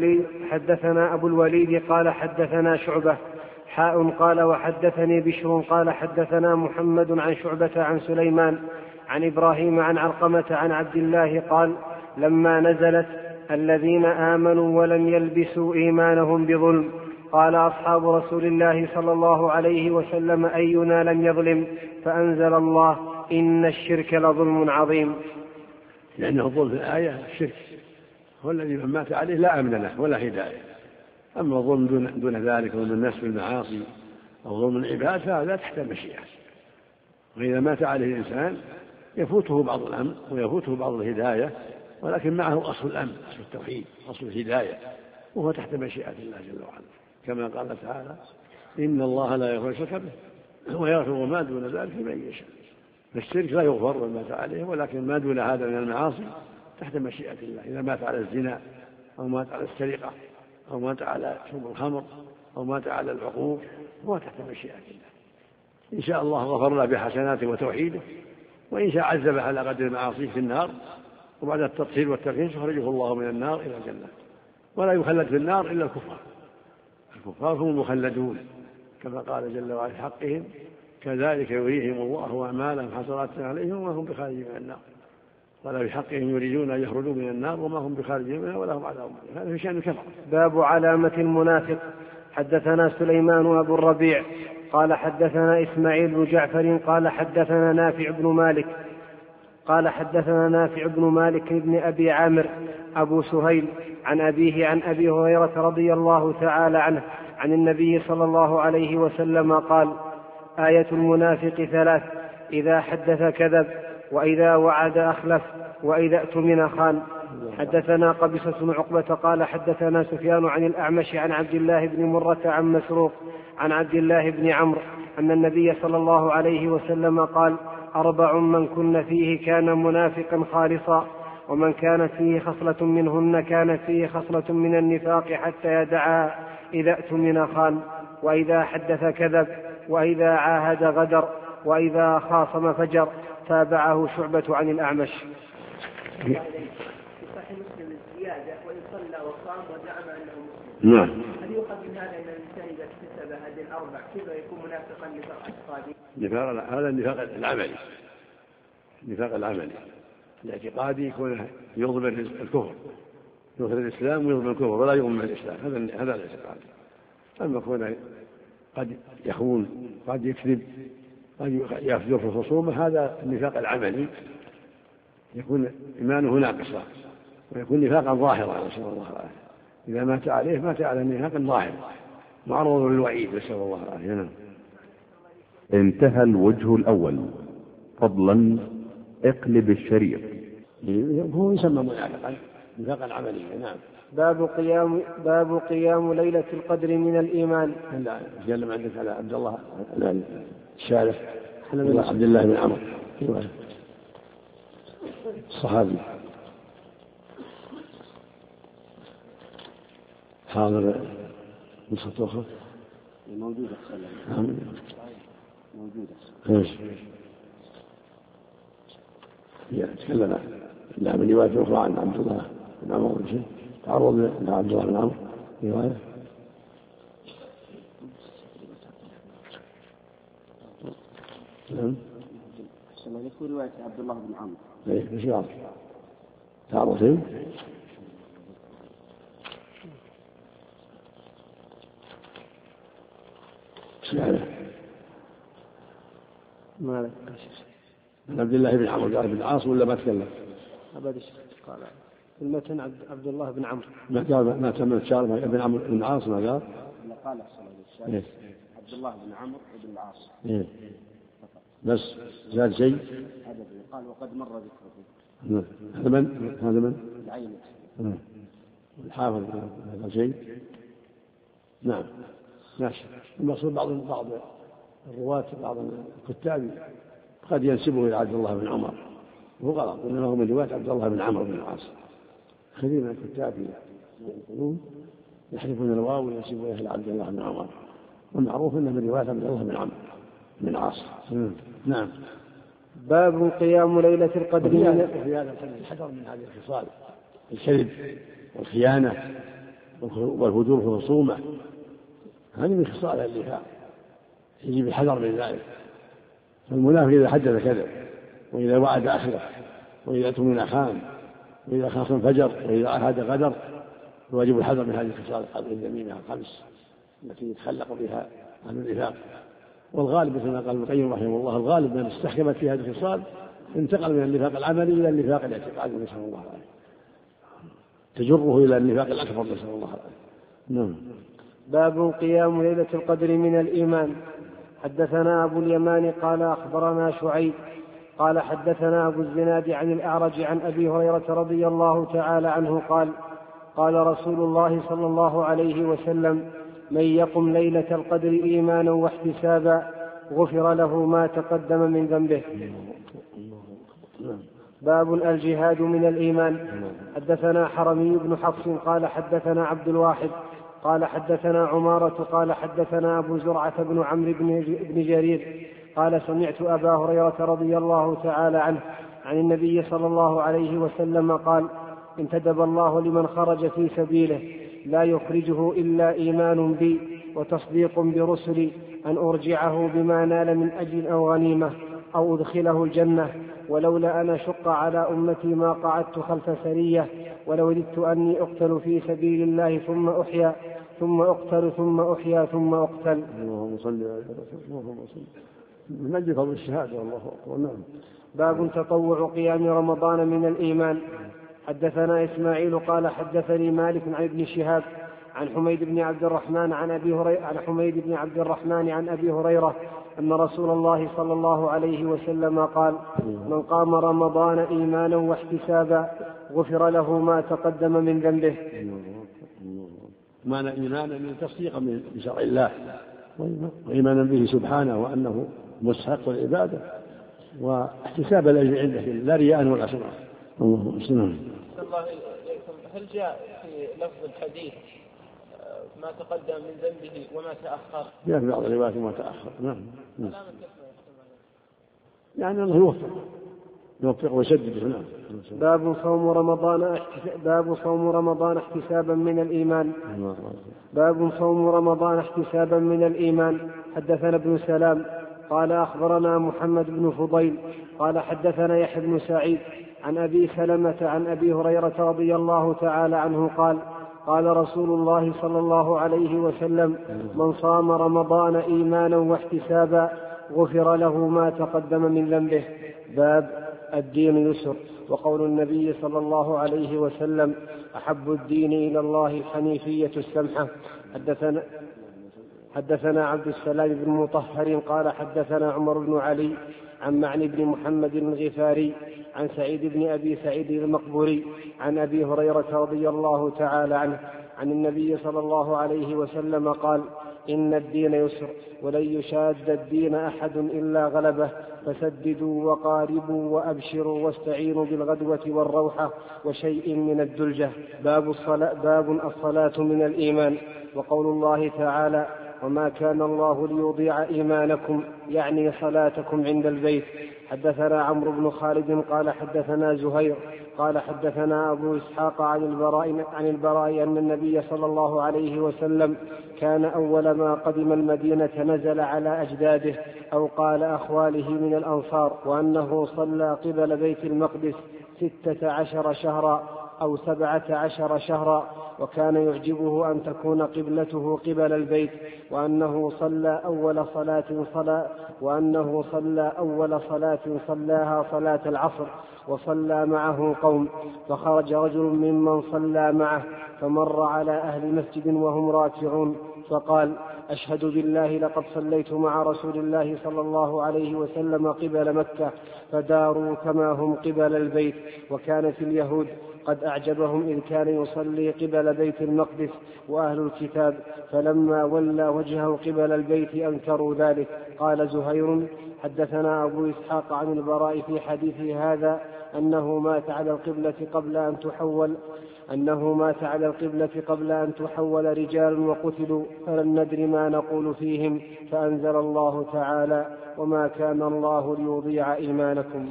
أبو الوليد قال حدثنا شعبة قال وحدثني بشر قال حدثنا محمد عن شعبة عن سليمان عن إبراهيم عن علقمة عن عبد الله قال لما نزلت الذين آمنوا ولم يلبسوا إيمانهم بظلم قال أصحاب رسول الله صلى الله عليه وسلم أينا لم يظلم؟ فأنزل الله إن الشرك لظلم عظيم. لأنه الظلم في الآية الشرك هو الذي من مات عليه لا أمن له ولا هداية. أما الظلم دون ذلك ظلم الناس بالمعاصي أو ظلم العباد فهذا تحت المشيئة. وإذا مات عليه الإنسان يفوته بعض الأمن ويفوته بعض الهداية، ولكن معه أصل الأمن، أصل التوحيد، أصل الهداية، وهو تحت مشيئة الله جل وعلا، كما قال تعالى إن الله لا يغفر الشرك به ويغفر ما دون ذلك لمن يشاء. فالشرك لا يغفر من مات عليه، ولكن ما دون هذا من المعاصي تحت مشيئة الله. إذا مات على الزنا أو مات على السرقة أو مات على شرب الخمر أو مات على العقوق هو تحت مشيئة الله. إن شاء الله غفر له بحسناته وتوحيده، وإن شاء عذب على قدر المعاصي في النار، وبعد التطهير والترهيب يخرجه الله من النار إلى الجنة. ولا يخلد في النار إلا الكفار، الكفار هم المخلدون كما قال جل وعلا في حقهم كذلك يريهم الله أعمالهم حسرات عليهم وما هم بخارجين من النار. ولا بحقهم يريدون أن يخرجوا من النار وما هم بخارجين منها ولهم عذاب. هذا في شأن الكفر. باب علامة المنافق. حدثنا سليمان أبو الربيع قال حدثنا إسماعيل بن جعفر قال حدثنا نافع بن مالك بن أبي عامر أبو سهيل عن أبيه عن أبي هريرة رضي الله تعالى عنه عن النبي صلى الله عليه وسلم قال آية المنافق ثلاث: إذا حدث كذب، وإذا وعد أخلف، وإذا اؤتمن خان. حدثنا قبيصة بن عقبة قال حدثنا سفيان عن الأعمش عن عبد الله بن مرة عن مسروق عن عبد الله بن عمرو أن النبي صلى الله عليه وسلم قال 4 من كن فيه كان منافقا خالصا، ومن كانت فيه خصلة منهن كانت فيه خصلة من النفاق حتى يدعها: إذا اؤتمن خان، وإذا حدث كذب، وإذا عاهد غدر، وإذا خاصم فجر. تابعه شعبة عن الأعمش. في صحيح مسلم الزيادة: وإن صلى وصام وزعم أنه مسلم. نعم. هل يؤخذ من هذا أن الإنسان إذا اكتسب هذه الأربع كيف يكون منافقا نفاق اعتقادي؟ هذا النفاق العملي، النفاق العملي. الاعتقادي يكون يظهر الكفر، يظهر الإسلام ويظهر الكفر ولا يظهر الإسلام، هذا الاعتقاد. أما كون قد يخون، قد يكذب، قد يفجر في الخصومة، هذا النفاق العملي يكون إيمانه ناقصا ويكون نفاقا ظاهرا، نسأل الله العافية. إذا مات عليه مات على نفاق ظاهر معرض للوعيد، نسأل الله العافية. انتهى الوجه الأول. فضلا اقلب الشريط. هو يسمى منافقا نفاقا عمليا. نعم. باب قيام ليلة القدر من الإيمان. لا تكلم عندك على عبد الله الشارح عبد الله بن عمرو الصحابي حاضر نسخة أخرى موجودة. ايش؟ تكلم لا من رواية أخرى عن عبد الله بن عمرو تعرض لعبد الله بن عمرو رواية. نعم. يذكر رواية عبد الله بن عمرو. ايش يعرف؟ تعرض فين؟ مالك عبد الله بن عمرو قال بن العاص ولا ما تكلم؟ أبدا قال في المتن عبد الله بن عمرو. ما قال ما تم الشارع بن عمرو بن العاص ما قال؟ قال الشارع عبد الله بن عمرو بن العاص. بس زاد شيء؟ قال وقد مر ذكره. هذا من؟ العيني. الحافظ هذا شيء؟ نعم ماشي. المقصود بعض الرواة بعض الكتاب قد ينسبه إلى عبد الله بن عمر وهو غلط، إنما هو من رواية عبد الله بن عمرو بن العاص. كثير من الكتاب يقولون يحذفون الواو وينسبون إلى عبد الله بن عمر، والمعروف أنه من رواية عبد الله بن عمرو بن العاص. نعم. باب قيام ليلة القدر. في هذا الحذر من هذه الخصال، الكذب والخيانة والهجوم في الخصومة، هذه من خصال النفاق، يجب الحذر من ذلك. فالمنافق إذا حدث كذب، وإذا وعد أخلف، وإذا اؤتمن خان، وإذا خاصم فجر، وإذا عاهد غدر، فواجب الحذر من هذه الخصال الذميمة الخمس التي يتخلق بها أهل النفاق. والغالب مثل ما قال ابن القيم رحمه الله، الغالب من استحكمت في هذه الخصال انتقل من النفاق العملي إلى النفاق الاعتقادي، نسأل الله العافية، تجره إلى النفاق الأكبر، نسأل الله العافية. نعم. باب قيام ليلة القدر من الإيمان. حدثنا أبو اليمان قال أخبرنا شعيب قال حدثنا أبو الزناد عن الأعرج عن أبي هريرة رضي الله تعالى عنه قال قال رسول الله صلى الله عليه وسلم: من يقم ليلة القدر إيمانا واحتسابا غفر له ما تقدم من ذنبه. باب الجهاد من الإيمان. حدثنا حرمي بن حفص قال حدثنا عبد الواحد قال حدثنا عمارة قال حدثنا أبو زرعة بن عمرو بن جرير قال سمعت أبا هريرة رضي الله تعالى عنه عن النبي صلى الله عليه وسلم قال: انتدب الله لمن خرج في سبيله لا يخرجه إلا إيمان بي وتصديق برسلي أن أرجعه بما نال من أجل أو غنيمة أو أدخله الجنة، ولولا أن أشق على أمتي ما قعدت خلف سرية، ولو وددت أني أقتل في سبيل الله ثم أحيا ثم أقتل ثم أحيا ثم أقتل. اللهم صل على اللهم صل من أجل فضل الشهادة. الله أكبر. نعم. باب تطوع قيام رمضان من الإيمان. حدثنا إسماعيل قال حدثني مالك عن ابن شهاب عن حميد بن عبد الرحمن عن أبي هريرة أن رسول الله صلى الله عليه وسلم قال: من قام رمضان إيمانا واحتسابا غفر له ما تقدم من ذنبه. معنى إيمانا من تصديقا بشرع الله وإيمانا به سبحانه وأنه مستحق العبادة واحتساب الأجر عنده لا رياء ولا سمعة. اللهم صل على هل جاء في لفظ الحديث ما تقدم من ذنبه وما تأخر؟ جاء في بعض الروايات وما تأخر. نعم. يعني الله يوفق ويسدد. نعم. باب صوم رمضان احتسابا من الإيمان. باب صوم رمضان احتسابا من الإيمان. حدثنا ابن سلام قال أخبرنا محمد بن فضيل قال حدثنا يحيى بن سعيد عن أبي سلمة عن أبي هريرة رضي الله تعالى عنه قال قال رسول الله صلى الله عليه وسلم من صام رمضان إيمانا واحتسابا غفر له ما تقدم من ذنبه. باب الدين يسر. وقول النبي صلى الله عليه وسلم أحب الدين إلى الله الحنيفية السمحة. حدثنا عبد السلام بن مطهر قال حدثنا عمر بن علي عن معن بن محمد الغفاري عن سعيد بن أبي سعيد المقبوري عن أبي هريرة رضي الله تعالى عنه عن النبي صلى الله عليه وسلم قال إن الدين يسر ولن يشاد الدين أحد إلا غلبه فسددوا وقاربوا وأبشروا واستعينوا بالغدوة والروحة وشيء من الدلجة. باب الصلاة من الإيمان. وقول الله تعالى وما كان الله ليضيع إيمانكم يعني صلاتكم عند البيت. حدثنا عمرو بن خالد قال حدثنا زهير قال حدثنا أبو إسحاق عن البراء أن النبي صلى الله عليه وسلم كان أول ما قدم المدينة نزل على أجداده أو قال أخواله من الأنصار وأنه صلى قبل بيت المقدس 16 شهرا أو 17 شهرا وكان يعجبه أن تكون قبلته قبل البيت وأنه صلى أول صلاة صلاها صلاة العصر وصلى معه قوم فخرج رجل ممن صلى معه فمر على أهل مسجد وهم راكعون فقال أشهد بالله لقد صليت مع رسول الله صلى الله عليه وسلم قبل مكة فداروا كما هم قبل البيت. وكانت اليهود قد أعجبهم إذ كان يصلي قبل بيت المقدس وأهل الكتاب فلما ولى وجهه قبل البيت أنكروا ذلك. قال زهير حدثنا أبو إسحاق عن البراء في حديثه هذا أنه مات على القبلة قبل أن تحول رجال وقتلوا فلن ندر ما نقول فيهم فأنزل الله تعالى وما كان الله ليضيع إيمانكم.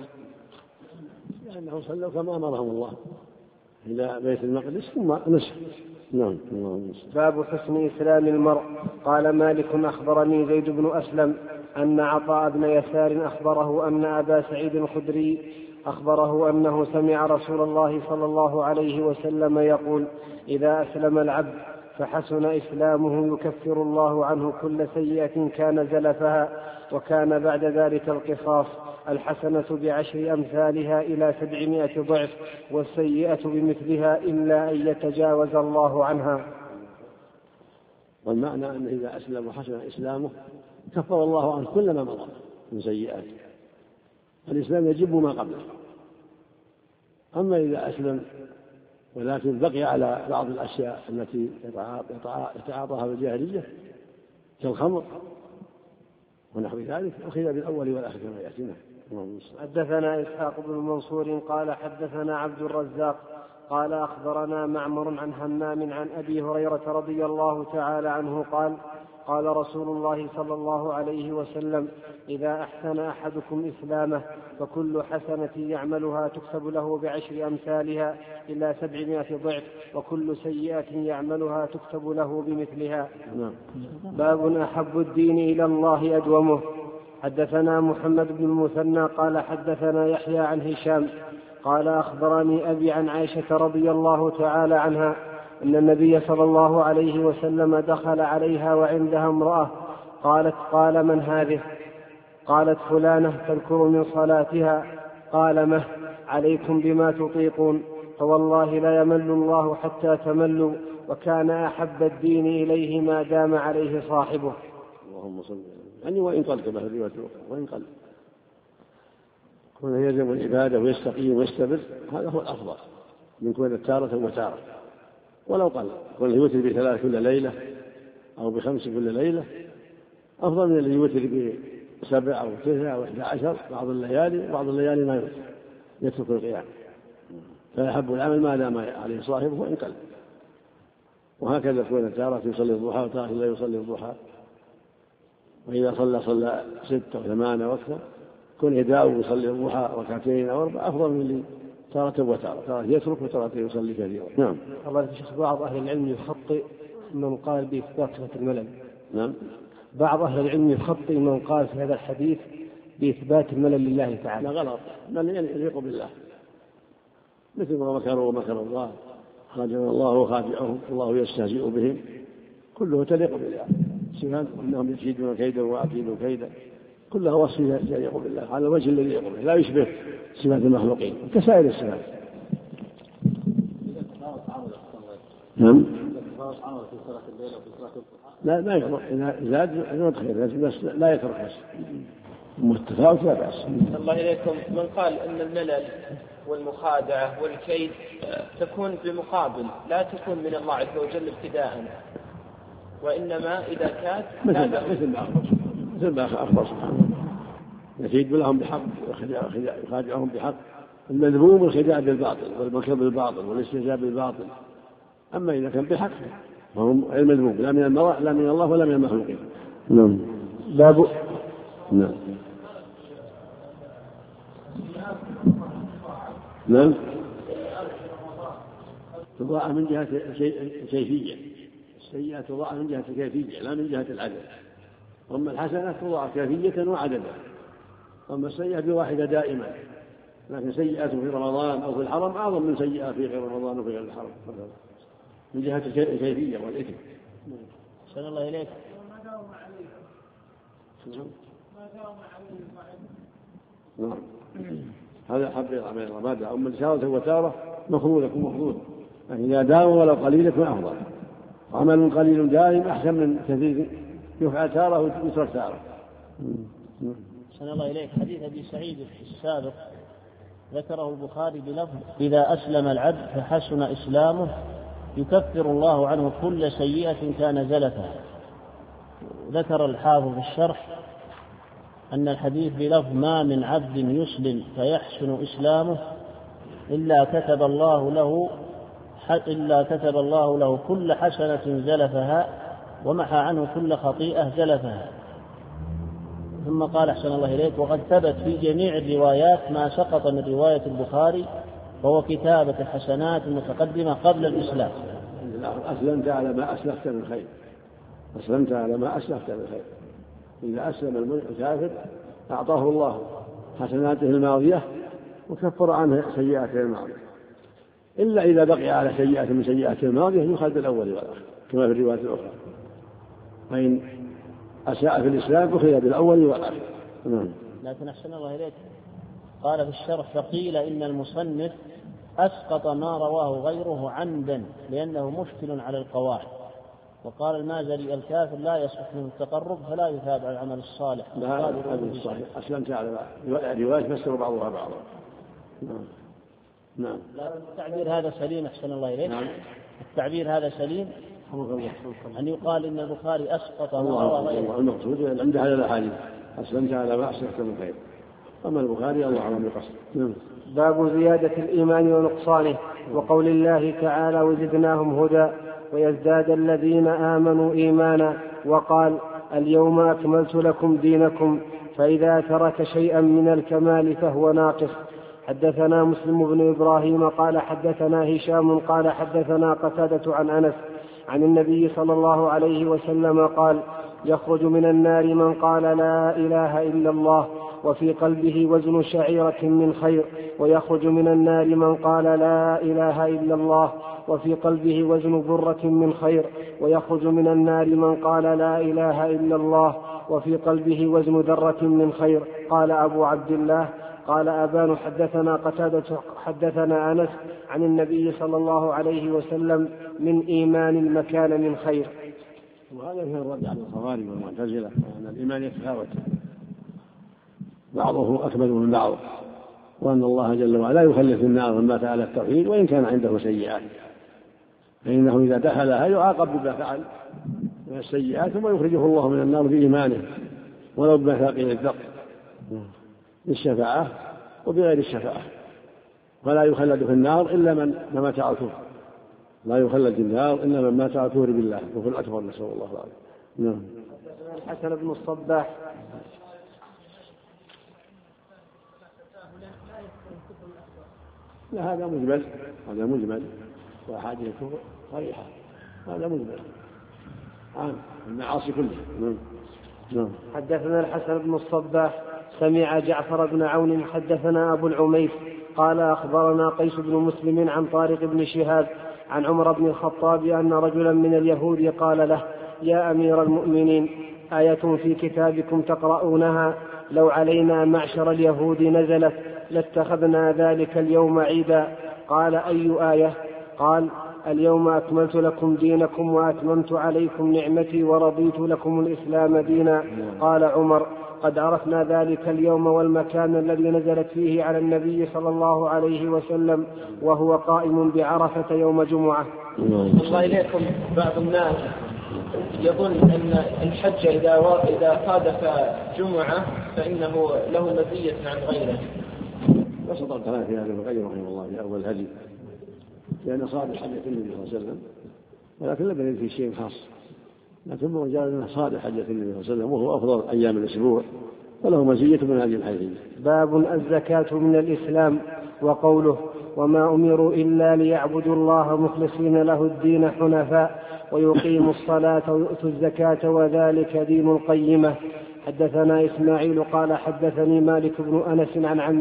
لأنهم صلوا كما أمرهم الله إلى بيت المقدس ثم نسخ. نعم. باب حسن إسلام المرء. قال مالك أخبرني زيد بن أسلم أن عطاء بن يسار أخبره أن أبا سعيد الخدري أخبره أنه سمع رسول الله صلى الله عليه وسلم يقول إذا أسلم العبد فحسن إسلامه يكفر الله عنه كل سيئة كان زلفها وكان بعد ذلك القصاص الحسنة ب10 أمثالها إلى 700 ضعف والسيئة بمثلها إلا أن يتجاوز الله عنها. والمعنى أنه إذا أسلم وحسن إسلامه كفر الله عنه كل ما مضى من سيئاته. الإسلام يجب ما قبله. أما إذا أسلم ولكن بقي على بعض الأشياء التي يتعاطاها بالجاهلية كالخمر ونحو ذلك أخذ بالأول والآخر كما يأتينا. حدثنا إسحاق بن منصور قال حدثنا عبد الرزاق قال أخبرنا معمر عن همام عن أبي هريرة رضي الله تعالى عنه قال رسول الله صلى الله عليه وسلم إذا أحسن أحدكم إسلامه فكل حسنة يعملها تكتب له ب10 أمثالها إلى 700 ضعف وكل سيئة يعملها تكتب له بمثلها. باب أحب الدين إلى الله أدومه. حدثنا محمد بن المثنى قال حدثنا يحيى عن هشام قال أخبرني أبي عن عائشة رضي الله تعالى عنها أن النبي صلى الله عليه وسلم دخل عليها وعندها امرأة قال من هذه؟ قالت فلانة تذكر من صلاتها. قال مه عليكم بما تطيقون فوالله لا يمل الله حتى تملوا وكان أحب الدين إليه ما دام عليه صاحبه. اللهم صل يعني وإن قل كما في الرواية وإن قل كون يلزم العبادة ويستقيم ويستبر هذا هو الأفضل من كون تارة وتارة ولو قل كون يوتر ب3 كل ليلة أو ب5 كل ليلة أفضل من اللي يوتر ب7 أو 9 أو 11 بعض الليالي ما يترك القيام. فيحب العمل ما دام عليه صاحبه وإن قل. وهكذا كون تارة يصلي الضحى وتارة لا يصلي الضحى وإذا صلى 6 و8 وأكثر كن يداوم يصلي الضحى 2 أو 4 أفضل من اللي تارة وتارة يترك وتارة يصلي كثيرا. نعم. الله يشهد بعض أهل العلم يخطئ من قال بإثبات صفة الملل. نعم. بعض أهل العلم يخطئ من قال في هذا الحديث بإثبات الملل لله تعالى. لا غلط، بل يليق بالله، مثل ما مكروا ومكر الله، خادعنا الله وخادعهم، الله يستهزئ بهم، كله تليق بالله. صفات انهم يكيدون كيدا واكيد كيدا، كلها وصفه تليق بالله على الوجه الذي يليق به، لا يشبه صفات المخلوقين كسائر الصفات. نعم. لا ما يكره، إذا زاد يدخل بس لا يكره، بس التفاوت لا بأس. الله إليكم، من قال أن الملل والمخادعة والكيد تكون بمقابل، لا تكون من الله عز وجل ابتداء، وإنما إذا كانت مثل ما أخبر سبحانه، يكيد لهم بحق يخادعهم بحق. المذموم الخداع بالباطل والمكر بالباطل والاستهزاء بالباطل، أما إذا كان بحق فهو المذموم لا من الله ولا من المخلوقين. نعم. باب نعم تضاع من جهة كيفية، السيئة تضاع من جهة الكيفية لا من جهة العدد. أما الحسنة تضاع كيفية وعددا، أما السيئة بواحدة دائما، لكن سيئات في رمضان أو في الحرم أعظم من سيئات في غير رمضان وفي غير الحرم من جهة الكيفية والإثم. صلى الله إليك. نعم. هذا حب العمل ماذا أما الإشارة وتارة مخذولة ومخذول، لكن إذا داوم ولو قليل يكون أفضل. عمل قليل دائم أحسن من كثير يفعل تارة ويترك تارة. صلى الله إليك. حديث أبي سعيد السابق ذكره البخاري بلفظ: إذا أسلم العبد فحسن إسلامه يكفر الله عنه كل سيئة كان زلفها. ذكر الحافظ في الشرح أن الحديث بلفظ: ما من عبد يسلم فيحسن إسلامه إلا كتب الله له كل حسنة زلفها ومحى عنه كل خطيئة زلفها. ثم قال أحسن الله إليك: وقد ثبت في جميع الروايات ما سقط من رواية البخاري، وهو كتابة الحسنات المتقدمة قبل الإسلام. أسلمت على ما أسلفت من خير، أسلمت على ما أسلفت من خير. إذا أسلم الكافر أعطاه الله حسناته الماضية وكفر عنه سيئاته الماضية، إلا إذا بقي على سيئة من سيئاته الماضية يخلد بالأول والآخر كما في الرواية الأخرى، فإن أساء في الإسلام أخذ بالأول والآخر. لكن أحسن الله إليك قال في الشرح: فقيل إن المصنف أسقط ما رواه غيره عمدا لأنه مشكل على القواعد. وقال المازري: الكافر لا يصح منه التقرب فلا يتابع العمل الصالح. هذا الصحيح. أسلمت على رواية فسر بعضها بعضا. نعم. التعبير هذا سليم أحسن الله إليك. نعم. التعبير هذا سليم أن يقال إن البخاري أسقط ما رواه غيره. المقصود عند هذا الأحاديث أسلمت على ما أسلفت من خير، أما البخاري الله أعلم بقصد. باب زيادة الإيمان ونقصانه، وقول الله تعالى: وزدناهم هدى ويزداد الذين آمنوا إيمانا، وقال: اليوم أكملت لكم دينكم، فإذا ترك شيئا من الكمال فهو ناقص. حدثنا مسلم بن إبراهيم قال حدثنا هشام قال حدثنا قتادة عن أنس عن النبي صلى الله عليه وسلم قال: يخرج من النار من قال لا إله إلا الله وفي قلبه وزن شعيرة من خير، ويخرج من النار من قال لا إله إلا الله وفي قلبه وزن ذرة من خير، ويخرج من النار من قال لا إله إلا الله وفي قلبه وزن ذرة من خير. قال أبو عبد الله قال أبان حدثنا قتادة حدثنا أنس عن النبي صلى الله عليه وسلم: من إيمان المكان من خير. وهذا فيه الرد على الخوارج والمعتزلة أن الإيمان يتفاوت، بعضه أكمل من بعض، وأن الله جل وعلا لا يخلف النار من مات على التوحيد وإن كان عنده سيئات، فإنه إذا دخلها يعاقب بما فعل من السيئات ثم يخرجه الله من النار بإيمانه ولو بمثاقيل الذر بالشفاعة وبغير الشفاعة، ولا يخلد في النار إلا من مات على الكفر، لا يخلد في النار إلا من مات على الكفر بالله وفي الأكبر، نسأل الله العافية. الحسن بن الصباح لا هذا مجمل وأحاديث الكفر صريحة، هذا مجمل عام المعاصي كلها. حدثنا الحسن بن الصباح سمع جعفر بن عون حدثنا أبو العميس قال أخبرنا قيس بن مسلم عن طارق بن شهاب عن عمر بن الخطاب أن رجلا من اليهود قال له: يا أمير المؤمنين، آية في كتابكم تقرؤونها لو علينا معشر اليهود نزلت لاتخذنا ذلك اليوم عيدا. قال: أي آية؟ قال: اليوم أكملت لكم دينكم وأتممت عليكم نعمتي ورضيت لكم الإسلام دينا. قال عمر: قد عرفنا ذلك اليوم والمكان الذي نزلت فيه على النبي صلى الله عليه وسلم وهو قائم بعرفة يوم جمعة. الله إليكم، بعض الناس يظن أن الحج إذا صادف جمعة فإنه له مزية عن غيره. وسط الكلام في هذا ابن القيم رحمه الله في أول الهدي، لأن صادف حجة النبي صلى الله عليه وسلم، ولكن لم يرد في شيء خاص، لكن الرجال أنه صادف حجة النبي صلى الله عليه وسلم وهو أفضل أيام الأسبوع فله مزية من هذه الحيثية. باب الزكاة من الإسلام. وقوله: وما أمروا إلا ليعبدوا الله مخلصين له الدين حنفاء ويقيموا الصلاة ويؤتوا الزكاة وذلك دين القيمة. حدثنا إسماعيل قال حدثني مالك بن أنس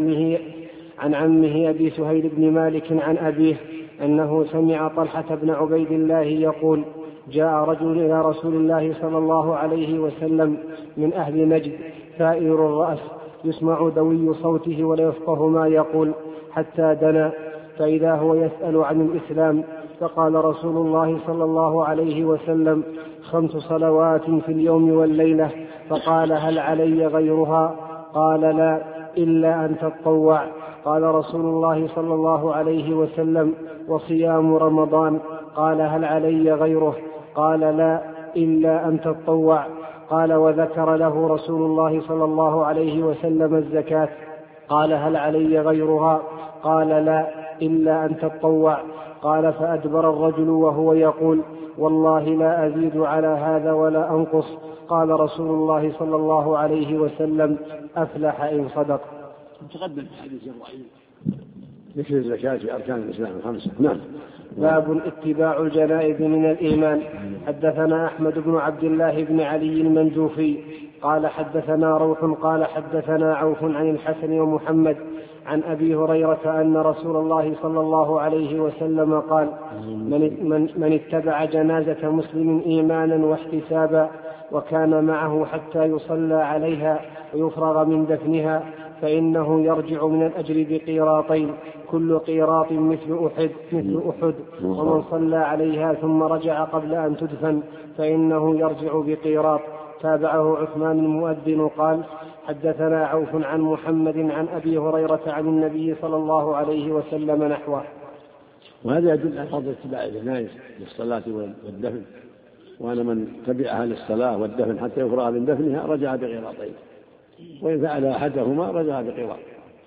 عن عمه أبي سهيل بن مالك عن أبيه أنه سمع طلحة بن عبيد الله يقول: جاء رجل إلى رسول الله صلى الله عليه وسلم من أهل نجد ثائر الرأس يسمع دوي صوته ولا يفقه ما يقول حتى دنا، فإذا هو يسأل عن الإسلام، فقال رسول الله صلى الله عليه وسلم: 5 صلوات في اليوم والليلة. فقال: هل علي غيرها؟ قال: لا، إلا أن تتطوع. قال رسول الله صلى الله عليه وسلم: وصيام رمضان؟ قال: هل علي غيره؟ قال: لا، إلا أن تتطوع. قال: وذكر له رسول الله صلى الله عليه وسلم الزكاة. قال: هل علي غيرها؟ قال: لا، إلا أن تتطوع. قال: فأدبر الرجل وهو يقول: والله لا أزيد على هذا ولا أنقص. قال رسول الله صلى الله عليه وسلم: أفلح إن صدق. تقدم في حديث الرعيل ذكر الزكاة في أركان الإسلام 5. نعم. باب اتباع الجنائز من الإيمان. حدثنا أحمد بن عبد الله بن علي المنجوفي قال حدثنا روح قال حدثنا عوف عن الحسن ومحمد عن أبي هريرة أن رسول الله صلى الله عليه وسلم قال: من اتبع جنازة مسلم إيمانا واحتسابا وكان معه حتى يصلى عليها ويفرغ من دفنها فإنه يرجع من الأجر بقيراطين، كل قيراط مثل أحد، ومن صلى عليها ثم رجع قبل أن تدفن فإنه يرجع بقيراط. تابعه عثمان المؤذن قال: حدثنا عوف عن محمد عن أبي هريرة عن النبي صلى الله عليه وسلم نحوه. وهذا يدل على فضل اتباع الجنائز للصلاة والدفن، وأن من تبعها للصلاة والدفن حتى يفرغ من دفنها رجع بقيراطين، وإن فعل أحدهما رجع بقيراط،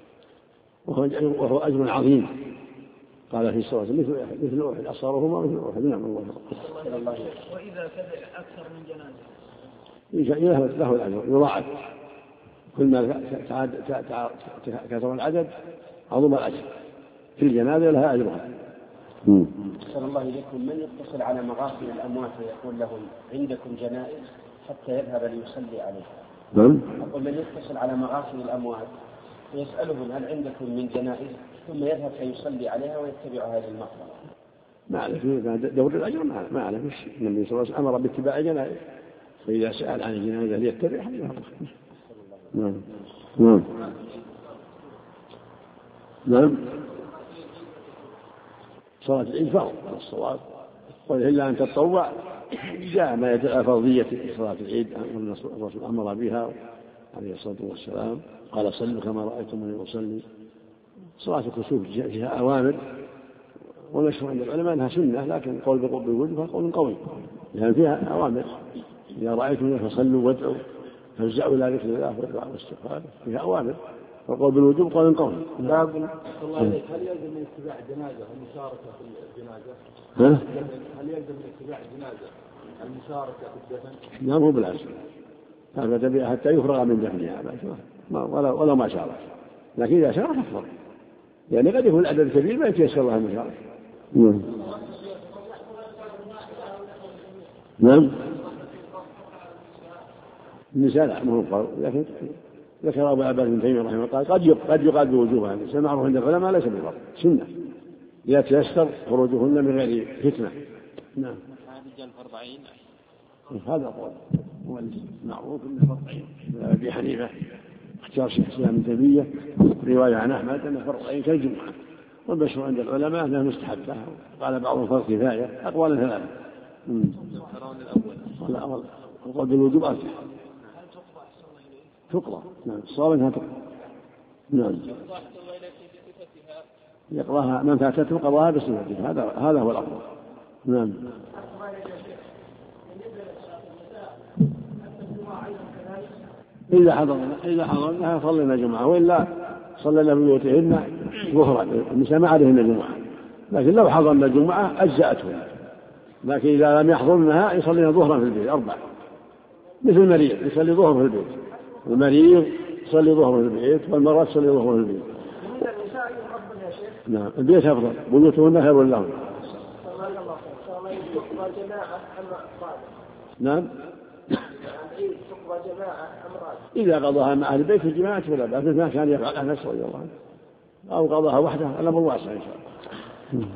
وهو أجر عظيم. قال في الصلاة مثل أحد أصغرهما مثل أحد. نعم. الله. وإذا تبع أكثر من جنازة له الأجر يضاعف، كل ما كثر العدد عظم الأجر، في الجنازة لها أجرها. صلى الله عليكم. من يتصل على مغاسل الأموات ويقول لهم عندكم جنائز حتى يذهب ليصلي عليها؟ أقول من يتصل على مغاسل الأموات ويسألهم هل عندكم من جنائز ثم يذهب فيصلي عليها ويتبع هذه المقبرة؟ ما أعرف دور الأجر، ما أعرف. النبي صلى الله عليه وسلم أمر باتباع جنائز، فإذا سأل عن الجنازة ليتبعها. نعم. نعم. نعم. صلاة العيد فرض على الصواب، وإلا أن تتطوع جاء ما يدل فرضية صلاة العيد أن الرسول أمر بها عليه الصلاة والسلام، قال: صلوا كما رأيتموني أصلي. صلاة الكسوف فيها أوامر، والمشهور عند العلماء أنها سنة، لكن قول بالوجوب قول قوي، لأن فيها أوامر: إذا رأيتم فصلوا وادعوا فارجعوا إلى ذكر الله والدعاء والاستغفار، فيها أوامر، والقول بالوجوب قول قوي. باب الله عليك، هل يلزم من اتباع الجنازة المشاركة في الجنازة؟ هل يلزم من اتباع الجنازة المشاركة في الدفن؟ لا، مو بالعكس، هذا تبيع حتى يفرغ من دفنها ولا ما شارك، لكن إذا شارك أفضل، يعني قد يكون العدد كبير ما يتيسر لها المشاركة. نعم. النساء لا مهم فرض، لكن ذكر أبو عباس بن تيمية رحمه الله قال قد يقال بوجوبها، النساء معروف عند العلماء ليس بفرض، سنة إذا تيسر خروجهن من غير فتنة. نعم. رجال فرض عين. هذا هو المعروف انه فرض عين. أبي حنيفة اختيار شيخ الإسلام ابن تيمية رواية عن أحمد أنه فرض عين كالجمعة، والمشهور عند العلماء أنها مستحبة، قال بعضهم فرض كفاية، أقوال ثلاثة. القول بالوجوب أرجح. تقرأ. نعم الصواب أنها تقرأ. نعم. يقرأها من فاتته قضاها بصفتها، هذا هو الأفضل. نعم. إذا حضرنا صلينا جمعة، وإلا صلينا في بيوتهن ظهرا، النساء ما عليهن جمعة، لكن لو حضرنا جمعة أجزأتهن، لكن إذا لم يحضرنها يصلينا ظهرا في البيت 4، مثل المريض يصلي ظهر في البيت، المريض يصلي ظهر في البيت، والمرأة تصلي ظهر في البيت. نعم البيت أفضل، بيوتهن خير لهم. نعم. إذا قضاها مع أهل البيت في الجماعة فلا بأس، ما كان يفعل أنس رضي الله عنه، أو قضاها وحده، الأمر واسع إن شاء الله.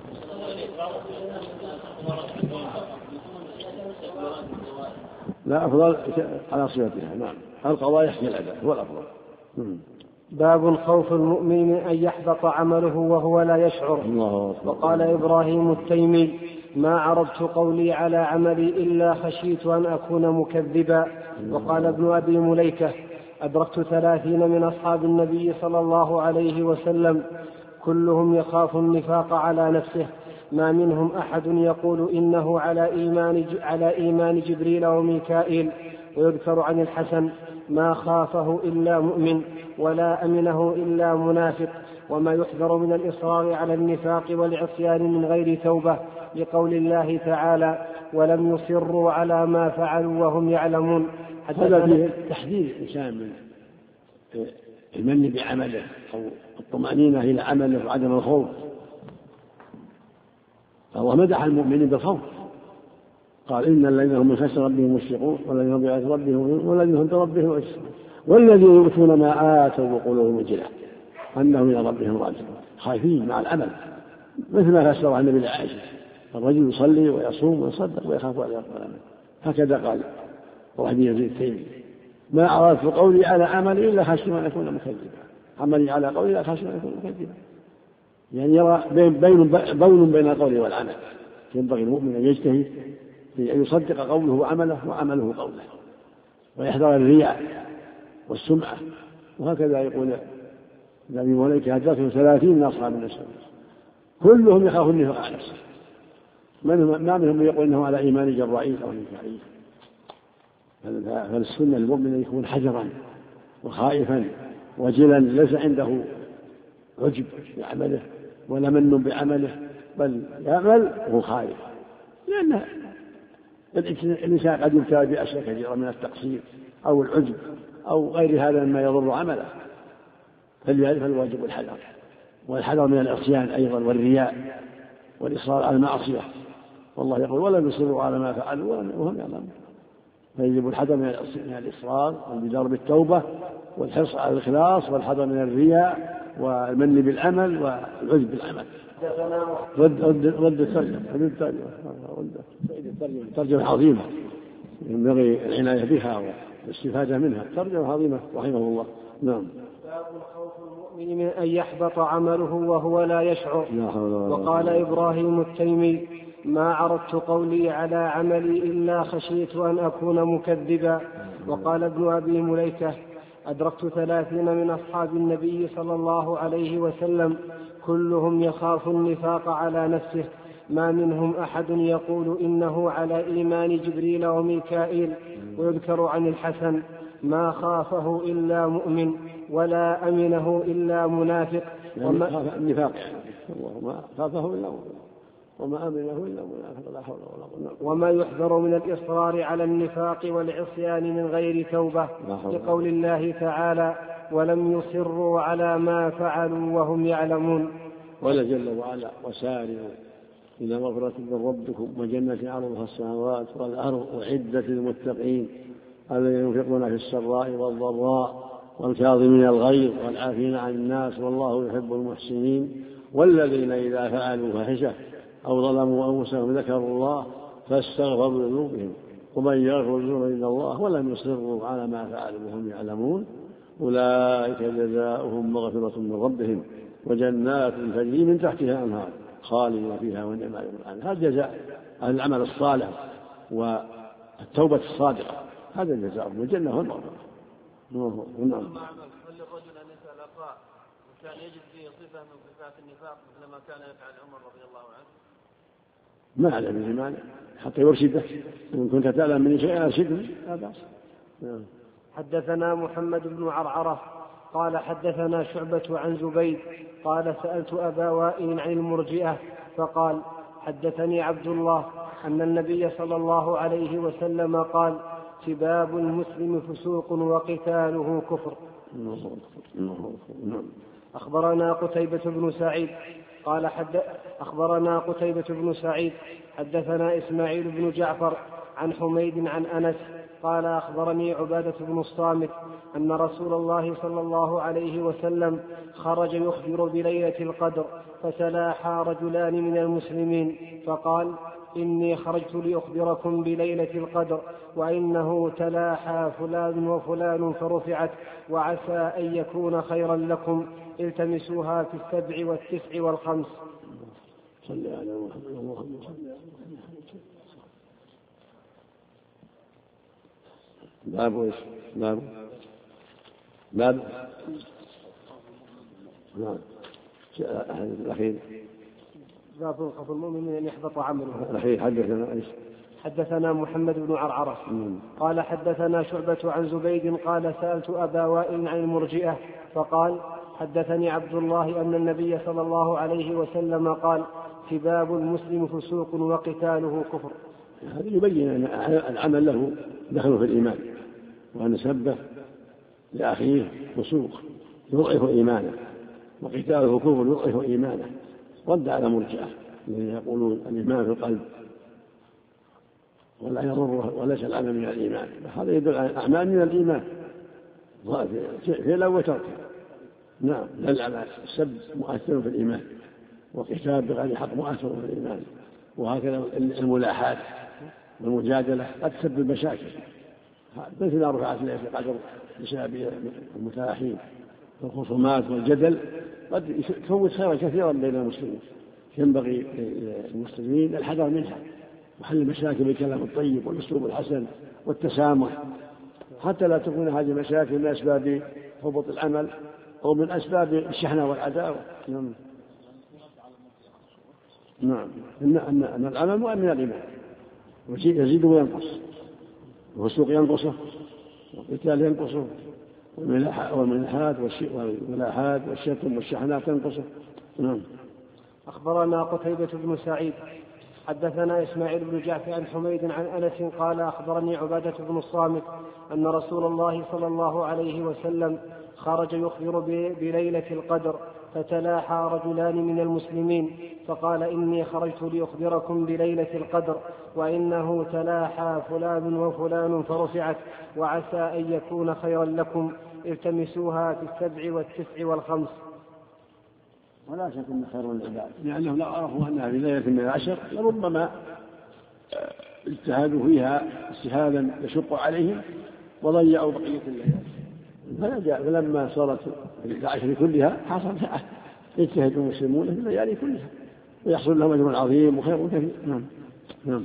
لا أفضل على صفتها. نعم القضاء يحكي الأداء هو الأفضل. باب خوف المؤمن من أن يحبط عمله وهو لا يشعر. وقال إبراهيم التيمي: ما عرضت قولي على عملي إلا خشيت أن أكون مكذبا. وقال ابن أبي مليكة: أدركت 30 من أصحاب النبي صلى الله عليه وسلم كلهم يخاف النفاق على نفسه، ما منهم أحد يقول إنه على إيمان جبريل وميكائيل. ويذكر عن الحسن: ما خافه إلا مؤمن ولا أمنه إلا منافق. وما يحذر من الإصرار على النفاق والعصيان من غير توبة، لقول الله تعالى: ولم يصروا على ما فعلوا وهم يعلمون. هذا فيه تحذير الإنسان من المن بعمله أو الطمأنينة إلى عمله وعدم الخوف. الله مدح المؤمنين بالخوف، قال: إن الذين هم من خشية ربهم مشفقون والذين هم بآيات ربهم والذين هم بربهم يشركون والذين يؤتون ما آتوا وقلوبهم وجلة أنهم إلى ربهم راجعون، خايفين مع العمل، مثل ما فسر النبي لعائشة: الرجل يصلي ويصوم ويصدق ويخاف على العمل. هكذا قال وحدي يزيد التيمي: ما عرضت قولي على عملي إلا خشيت أن أكون مكذبا، عملي على قولي إلا خشيت أن أكون مكذبا. يعني يرى بين القول والعمل، ينبغي المؤمن أن يجتهد في أن يصدق قوله وعمله وعمله قوله، ويحذر الرياء والسمعة. وهكذا يقول النبي ملائكة: أدركه 30 من أصحاب النبي كلهم يخاف النفاق على نفسه، ما منهم يقول إنه على إيمان جبرائيل أو ميكائيل. فالسنة المؤمن أن يكون حذرا وخائفا وجلا، ليس عنده عجب بعمله ولا من بعمله، بل يعمل وهو خائف، لأن الإنسان قد يبتلى بأشياء كثيرة من التقصير أو العجب أو غير هذا مما يضر عمله، فلذلك الواجب الحذر، والحذر من العصيان أيضا والرياء والإصرار على المعصية. والله يقول: ولم يصروا على ما فعلوا وهم يعلمون. فيجب الحذر من الإصرار والبدار بالتوبة والحرص على الإخلاص، والحذر من الرياء والمن بالعمل والعجب بالعمل. رد الترجمة عظيمة ينبغي العناية بها والاستفادة منها، ترجمة عظيمة رحمه الله. نعم. باب خوف المؤمن من أن يحبط عمله وهو لا يشعر. وقال إبراهيم التيمي: ما عرضت قولي على عملي إلا خشيت أن أكون مكذبا. وقال ابن أبي مليكة: أدركت 30 من أصحاب النبي صلى الله عليه وسلم كلهم يخاف النفاق على نفسه، ما منهم أحد يقول إنه على إيمان جبريل وميكائيل. ويذكر عن الحسن: ما خافه إلا مؤمن ولا أمنه إلا منافق. النفاق ما خافه إلا مؤمن وما أمنه إلا منافق، لا حول ولا قوة. وما يحذر من الإصرار على النفاق والعصيان من غير توبة، لقول الله تعالى: ولم يصروا على ما فعلوا وهم يعلمون. قال جل وعلا: وسارعوا إلى مغفرة من ربكم وجنة عرضها السماوات والأرض أعدت للمتقين الذين ينفقون في السراء والضراء والكاظمين الغيظ والعافين عن الناس والله يحب المحسنين والذين إذا فعلوا فاحشة أو ظلموا أنفسهم ذكروا الله فاستغفروا لذنوبهم ومن يغفر الذنوب إلا الله ولم يصروا على ما فعلوا وهم يعلمون أولئك جزاؤهم مغفرة من ربهم وجنات تجري من تحتها أنهار خالدين فيها ونعم أجر العاملين. هذا جزاء أهل العمل الصالح والتوبة الصادقة، هذا الجزاء والجنة والمغفرة. هل للرجل أن يسأل أخاه وكان يجد فيه صفة من صفات النفاق مثل ما كان يفعل عمر رضي الله عنه؟ ما علم به مانع حتى يرشده، إن كنت تعلم من شيء أرشده لا بأس. حدثنا محمد بن عرعرة قال حدثنا شعبة عن زبيد قال سألت أبا وائل عن المرجئة فقال حدثني عبد الله أن النبي صلى الله عليه وسلم قال سباب المسلم فسوق وقتاله كفر. أخبرنا قتيبة بن سعيد حدثنا إسماعيل بن جعفر عن حميد عن أنس قال أخبرني عبادة بن الصامت أن رسول الله صلى الله عليه وسلم خرج يخبر بليلة القدر فتلاحى رجلان من المسلمين فقال إني خرجت لأخبركم بليلة القدر وإنه تلاحى فلان وفلان فرفعت وعسى أن يكون خيرا لكم التمسوها في 7 و9 و5. صلى على محمد اللهم صل باب ايش؟ باب نعم الأخير باب خوف المؤمن أن يحبط عمله. الأخير حدثنا ايش؟ حدثنا محمد بن عرعرة قال حدثنا شعبة عن زبيد قال سألت أبا وائل عن المرجئة فقال حدثني عبد الله أن النبي صلى الله عليه وسلم قال سباب المسلم فسوق وقتاله كفر. هذا يبين أن العمل له دخل في الإيمان وأن سبه لأخيه فسوق يضعف إيمانه وقتاله كفر يضعف إيمانه. رد على مرجئة الذين يقولون الإيمان في القلب ولا يضره وليس العمل من الإيمان، هذا يدل على الأعمال من الإيمان فعلا وتركا. نعم للعمل السب مؤثر في الإيمان وقتال بغير حق مؤثر في الإيمان، وهكذا الملاحات والمجادلة قد تسبب مشاكل مثل ما رفعت إليه في قدر بسبب المتلاحين والخصومات والجدل قد يفوت خيرا كثيرا بين المسلمين. ينبغي للمسلمين الحذر منها وحل المشاكل بالكلام الطيب والأسلوب الحسن والتسامح حتى لا تكون هذه المشاكل من أسباب هبوط العمل أو من أسباب الشحنة والعداوة. نعم أن العمل مؤمن الإيمان يزيد وينقص، والسوق ينقصه والقتال ينقصه والملاحات والشتم والشحنات تنقصه. نعم. أخبرنا قتيبة بن سعيد حدثنا إسماعيل بن جعفر عن حميد عن أنس قال أخبرني عبادة بن الصامت أن رسول الله صلى الله عليه وسلم خرج يخبر بليلة القدر فتلاحى رجلان من المسلمين فقال إني خرجت لأخبركم بليلة القدر وإنه تلاحى فلان وفلان فرفعت وعسى أن يكون خيرا لكم التمسوها في 7 و9 و5. ولا شك أن خير العباد لأنهم لو عرفوا أنها في ليلة من العشر لربما اجتهدوا فيها اجتهادا يشق عليهم وضيعوا بقية الليالي، فلما صارت العشر كلها حصل يجتهد المسلمون في الليالي كلها ويحصل لهم أجر عظيم وخير كثير. نعم.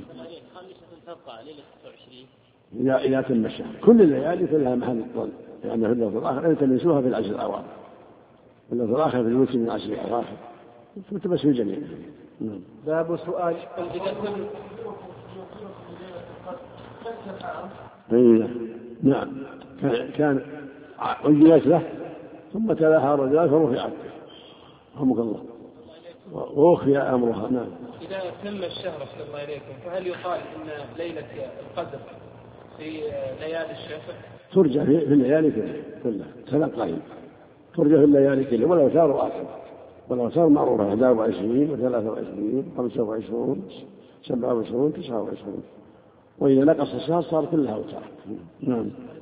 إذا تم الشهر كل الليالي كلها محل الطلب لأن في اللفظ الآخر أن تمسوها في العشر الأواخر، واللفظ الآخر في الوتر من العشر الأواخر فتمسوا الجميع. باب سؤال نعم كان عجلت له ثم تلاها رجلان فرفعت رحمك الله وأخفي أمرها. نعم. إذا تم الشهر صلى الله عليكم فهل يقال إن ليلة القدر في ليالي الشهر ترجع في الليالي كلها سنة قائمة ترجع في الليالي كلها ولو صاروا آخر ولو صار معروفة 21 و23 25 27 29. وإذا نقص الشهر صار كلها أوتار. نعم.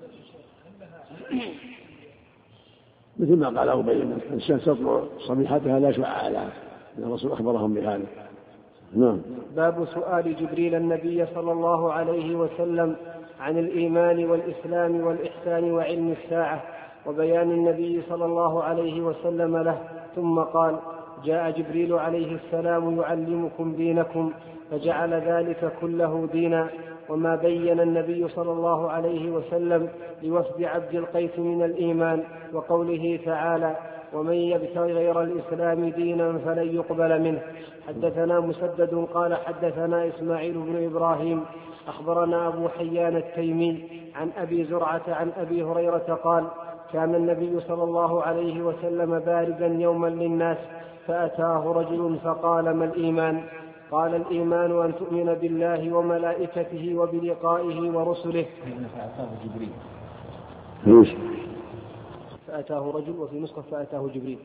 مثل ما قال أبي الشمس تطلع صبيحتها لا شعاع لها، الرسول أخبرهم بهذا. نعم. باب سؤال جبريل النبي صلى الله عليه وسلم عن الإيمان والإسلام والإحسان وعلم الساعة، وبيان النبي صلى الله عليه وسلم له، ثم قال: جاء جبريل عليه السلام يعلمكم دينكم، فجعل ذلك كله دينا. وما بين النبي صلى الله عليه وسلم لوفد عبد القيس من الإيمان، وقوله تعالى: ومن يبتغي غير الإسلام دينا فلن يقبل منه. حدثنا مسدد قال حدثنا إسماعيل بن إبراهيم أخبرنا أبو حيان التيمي عن أبي زرعة عن أبي هريرة قال: كان النبي صلى الله عليه وسلم باردا يوما للناس، فأتاه رجل فقال: ما الإيمان؟ قال: الإيمان أن تؤمن بالله وملائكته وبلقائه ورسله. فأتاه رجل، وفي نسخة فأتاه جبريل.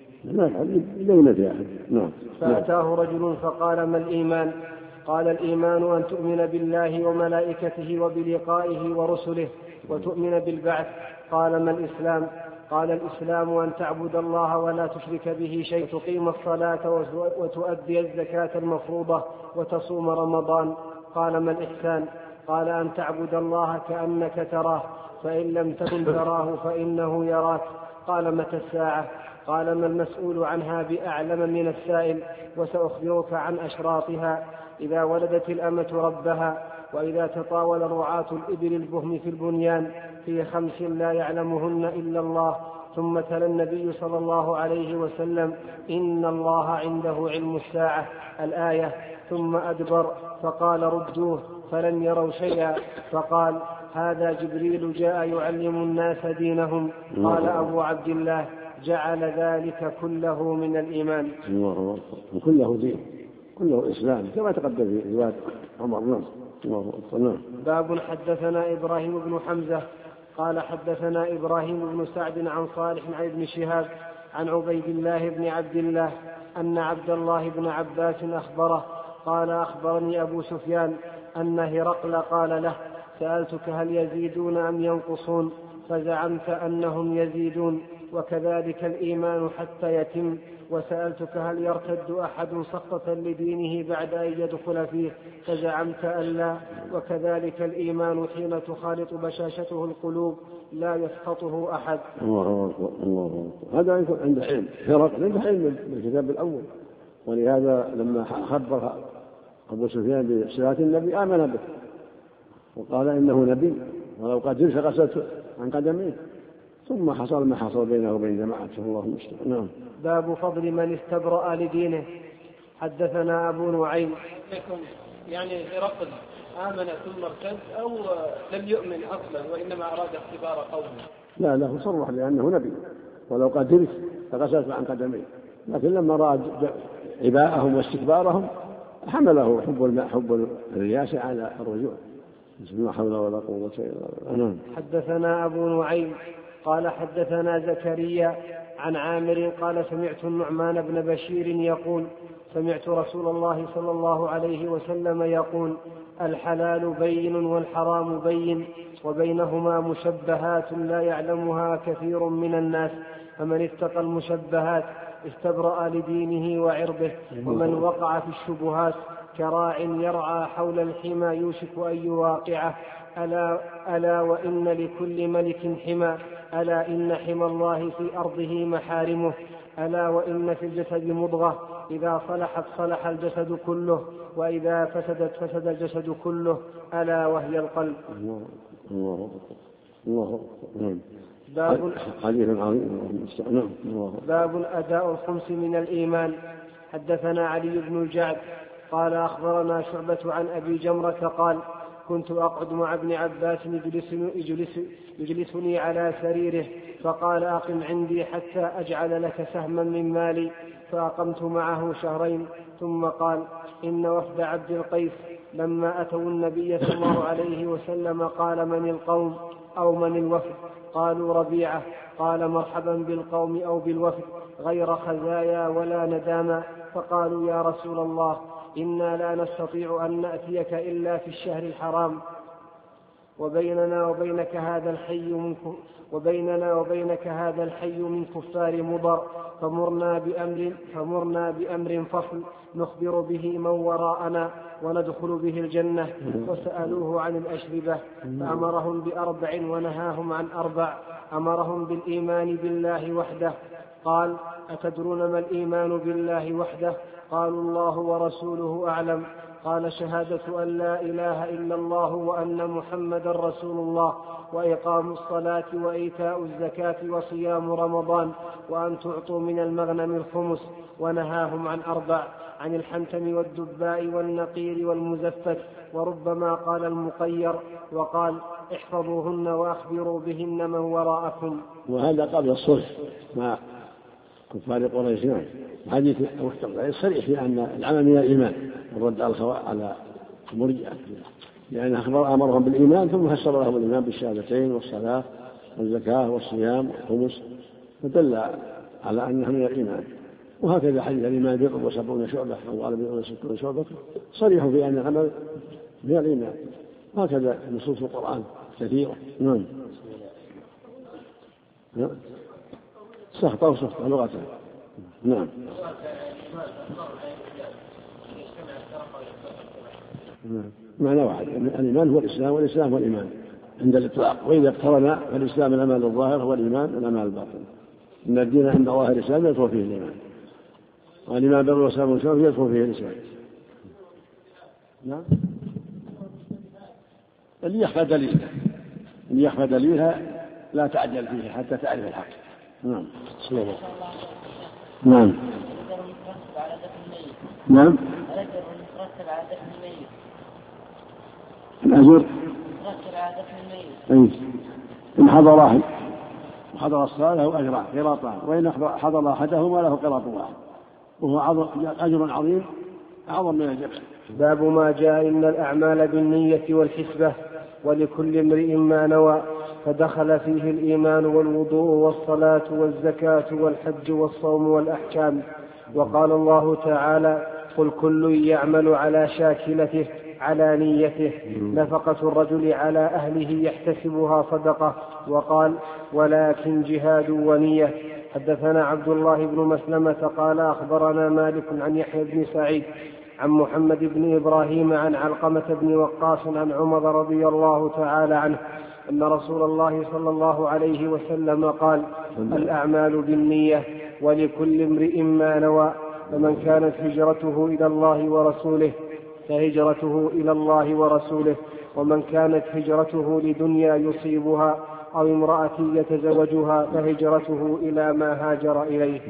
فأتاه رجل فقال: ما الإيمان؟ قال: الإيمان أن تؤمن بالله وملائكته وبلقائه ورسله وتؤمن بالبعث. قال: ما الإسلام؟ قال: الإسلام أن تعبد الله ولا تشرك به شيء، تقيم الصلاة وتؤدي الزكاة المفروضة وتصوم رمضان. قال: ما الإحسان؟ قال: أن تعبد الله كأنك تراه، فإن لم تكن تراه فإنه يراك. قال: متى الساعة؟ قال: ما المسؤول عنها بأعلم من السائل، وسأخبرك عن أشراطها: إذا ولدت الأمة ربها، وإذا تطاول رعاة الإبل البهم في البنيان، في 5 لا يعلمهن إلا الله. ثم تلا النبي صلى الله عليه وسلم: إن الله عنده علم الساعة الآية. ثم أدبر فقال: ردوه، فلم يروا شيئا. فقال: هذا جبريل جاء يعلم الناس دينهم. قال أبو عبد الله: جعل ذلك كله من الإيمان. كله دين، كله إسلام، كما تقدم في رواية عمر. باب حدثنا إبراهيم بن حمزة قال حدثنا إبراهيم بن سعد عن صالح عن ابن شهاب عن عبيد الله بن عبد الله أن عبد الله بن عباس أخبره قال: أخبرني أبو سفيان أن هرقل قال له: سألتك هل يزيدون أم ينقصون؟ فزعمت أنهم يزيدون، وكذلك الإيمان حتى يتم. وسألتك هل يرتد أحد سقطا لدينه بعد أن يدخل فيه؟ فزعمت أن لا، وكذلك الإيمان حين تخالط بشاشته القلوب لا يسقطه أحد. هذا يكون عند علم، هرقل عند علم بالكتاب الأول، ولهذا لما خبر أبو سفيان بصلاة النبي آمن به وقال إنه نبي، ولو قتل فغسلت عن قدميه. ثم حصل ما حصل بينه وبين جماعته. الله المستعان. باب فضل من استبرأ لدينه. حدثنا أبو نعيم. يعني هرقل آمن ثم ارتد أو لم يؤمن أصلا وإنما أراد اختبار قومه؟ لا، هو صرح لأنه نبي، ولو قتلت فغسلت عن قدميه، لكن لما رأى عباءهم واستكبارهم حمله حب الرياسة على الرجوع. لا حول ولا قوة إلا بالله. حدثنا أبو نعيم قال حدثنا زكريا عن عامر قال: سمعت النعمان بن بشير يقول: سمعت رسول الله صلى الله عليه وسلم يقول: الحلال بين والحرام بين، وبينهما مشبهات لا يعلمها كثير من الناس، فمن اتقى المشبهات استبرأ لدينه وعرضه. ومن وقع في الشبهات كراع يرعى حول الحمى يوشك أن يواقعه. ألا وإن لكل ملك حمى، ألا إن حمى الله في أرضه محارمه. ألا وإن في الجسد مضغة إذا صلحت صلح الجسد كله، وإذا فسدت فسد الجسد كله، ألا وهي القلب. باب أداء الخمس من الإيمان. حدثنا علي بن الجعد قال: أخبرنا شعبة عن أبي جمرة قال: كنت أقعد مع ابن عباس يجلسني على سريره، فقال: أقم عندي حتى أجعل لك سهما من مالي. فأقمت معه 2 شهرين، ثم قال: إن وفد عبد القيس لما أتوا النبي صلى الله عليه وسلم قال: من القوم أو من الوفد؟ قالوا: ربيعة. قال: مرحبا بالقوم أو بالوفد، غير خزايا ولا نداما. فقالوا: يا رسول الله، إنا لا نستطيع أن نأتيك إلا في الشهر الحرام. وبيننا وبينك هذا الحي من كفار مضر، فمرنا بأمر فصل نخبر به من وراءنا وندخل به الجنة. وسألوه عن الأشربة فأمرهم ب4 ونهاهم عن 4. أمرهم بالإيمان بالله وحده. قال: أتدرون ما الإيمان بالله وحده؟ قالوا: الله ورسوله أعلم. قال: شهادة أن لا إله إلا الله وأن محمدا رسول الله، وإقام الصلاة وإيتاء الزكاة وصيام رمضان، وأن تعطوا من المغنم الخمس. ونهاهم عن 4: عن الحنتم والدباء والنقير والمزفت. وربما قال المقير، وقال: احفظوهن وأخبروا بهن من وراءكم. وهذا قبل الصلح مع كفار قريش. حديث صريح في أن العمل من الإيمان والرد على المرجئة، لأن أمرهم بالإيمان ثم فسر لهم الإيمان بالشهادتين والصلاة والزكاة والصيام والخمس، فدل على أنها من الإيمان. وهكذا حديث الإيمان بضع و70 شعبة أو قال بضع و60 شعبة صريح في أن العمل من الإيمان. هكذا نصوص القرآن كثيرة. نعم. سخطة وسخطة لغة. نعم. معنى واحد، الإيمان هو الإسلام والإسلام هو الإيمان عند الإطلاق. وإذا اقترن فالإسلام الأعمال الظاهر هو الإيمان الأعمال الباطن. إن الدين عند الله الإسلام يدخل فيه الإيمان، والإيمان بر والإسلام والشرف يدخل فيه الإسلام. نعم. اللي يخفى دليلها لا تعجل فيه حتى تعرف الحق. نعم. نعم. نعم. الأجر إن حضر الصلاة له أجران قراطان، وإن حضر أحدهما له قراط واحد، وهو أجر عظيم أعظم من الجبل. باب ما جاء إن الأعمال بالنية والحسبة ولكل امرئ ما نوى، فدخل فيه الإيمان والوضوء والصلاة والزكاة والحج والصوم والأحكام. وقال الله تعالى: قل كل يعمل على شاكلته على نيته. نفقة الرجل على أهله يحتسبها صدقة. وقال: ولكن جهاد ونية. حدثنا عبد الله بن مسلمة قال: أخبرنا مالك عن يحيى بن سعيد عن محمد بن إبراهيم عن علقمة بن وقاص عن عمر رضي الله تعالى عنه أن رسول الله صلى الله عليه وسلم قال: الأعمال بالنية ولكل امرئ ما نوى، فمن كانت هجرته إلى الله ورسوله فهجرته إلى الله ورسوله، ومن كانت هجرته لدنيا يصيبها أو امرأة يتزوجها فهجرته إلى ما هاجر إليه.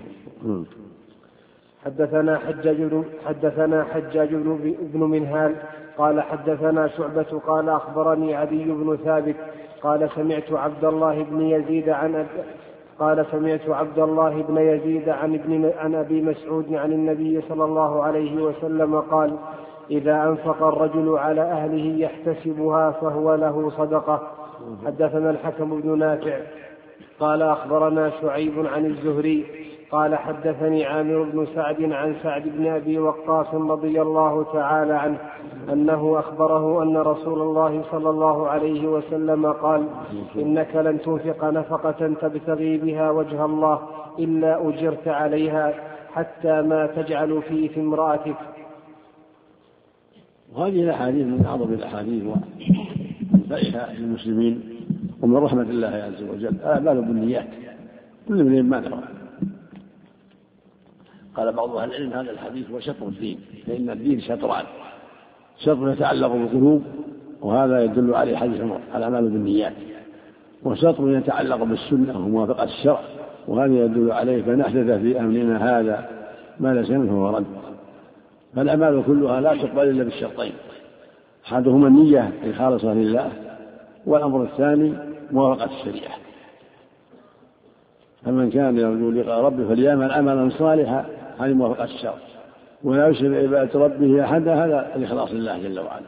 حدثنا حجاج بن منهال قال: حدثنا شعبة قال: أخبرني عدي بن ثابت قال: سمعت عبد الله بن يزيد عن أبي مسعود عن النبي صلى الله عليه وسلم قال: إذا أنفق الرجل على أهله يحتسبها فهو له صدقة. حدثنا الحكم بن نافع قال: أخبرنا شعيب عن الزهري قال: حدثني عامر بن سعد عن سعد بن أبي وقاص رضي الله تعالى عنه أنه أخبره أن رسول الله صلى الله عليه وسلم قال: إنك لن تنفق نفقة تبتغي بها وجه الله إلا أجرت عليها حتى ما تجعل في امرأتك. وهذه الأحاديث من أعظم الأحاديث ومنفعها للمسلمين ومن رحمة الله عز وجل. الأعمال بالنيات كل من ما نوى. قال بعض أهل العلم: هذا الحديث هو شطر الدين، فإن الدين شطران: شطر يتعلق بالقلوب وهذا يدل عليه حديث عمر الأعمال بالنيات، وشطر يتعلق بالسنة وموافقة الشرع وهذا يدل عليه فإن أحدث في أمرنا هذا ما ليس منه فهو رد. فالأعمال كلها لا تقبل إلا بالشرطين: أحدهما النية الخالصة لله، والأمر الثاني موافقة الشريعة. فمن كان يرجو لقاء ربه فليعمل عملا صالحا، هذه موافقة الشرع، ولا يشرك بعبادة ربه أحدا، هذا الإخلاص لله جل وعلا.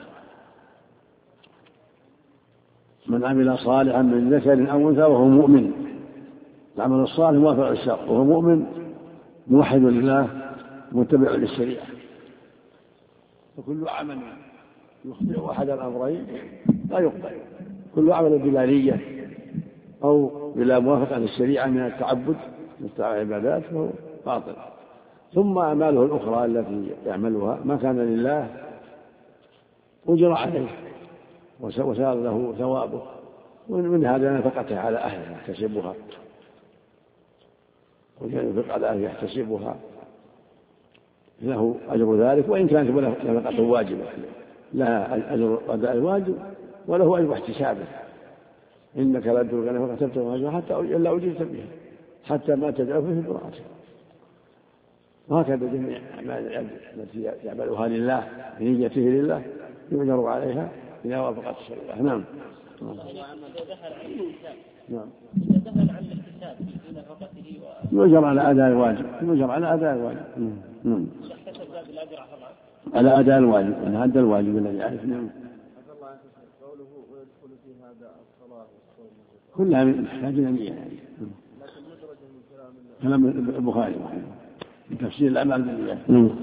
من عمل صالحا من ذكر أو أنثى وهو مؤمن، العمل الصالح موافق الشرع وهو مؤمن موحد لله متبع للشريعة. فكل عمل يخطئ أحد الأمرين لا يقبل. كل عمل بلا أو بلا موافقة للشريعة من التعبد والعبادات فهو باطل. ثم أعماله الأخرى التي يعملها ما كان لله أجر عليه وصار له ثوابه، ومن هذا نفقته على أهله يحتسبها، وينفق على أهله يحتسبها له أجر ذلك، وإن كانت نفقته واجبة لها أجر أداء الواجب وله أجر احتسابه. إنك لا تدرك نفقة تبتغي أجرها حتى إلا أجرت بها حتى ما تدعو فيه امرأته. وهكذا جميع الأعمال التي يعملها لله بنيته لله يؤجر عليها إذا وافقت الشريعة. نعم. يؤجر على أداء الواجب، يؤجر على أداء الواجب. على أداء الواجب، على أداء الواجب الذي يعرف. نعم. كلها من حاجة نية يعني. كلام البخاري من تفسير الأعمال بالنيات.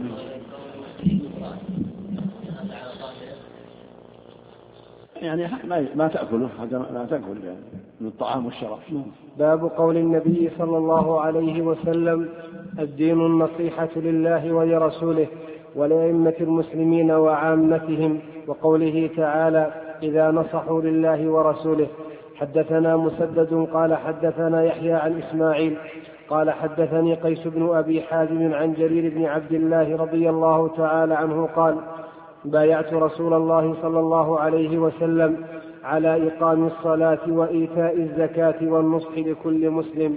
يعني ما تأكله، ما تأكل يعني من الطعام والشراب. باب قول النبي صلى الله عليه وسلم: الدين النصيحة لله ولرسوله ولأئمة المسلمين وعامتهم، وقوله تعالى: إذا نصحوا لله ورسوله. حدثنا مسدد قال حدثنا يحيى عن إسماعيل قال حدثني قيس بن أبي حازم عن جرير بن عبد الله رضي الله تعالى عنه قال: بايعت رسول الله صلى الله عليه وسلم على إقام الصلاة وإيتاء الزكاة والنصح لكل مسلم.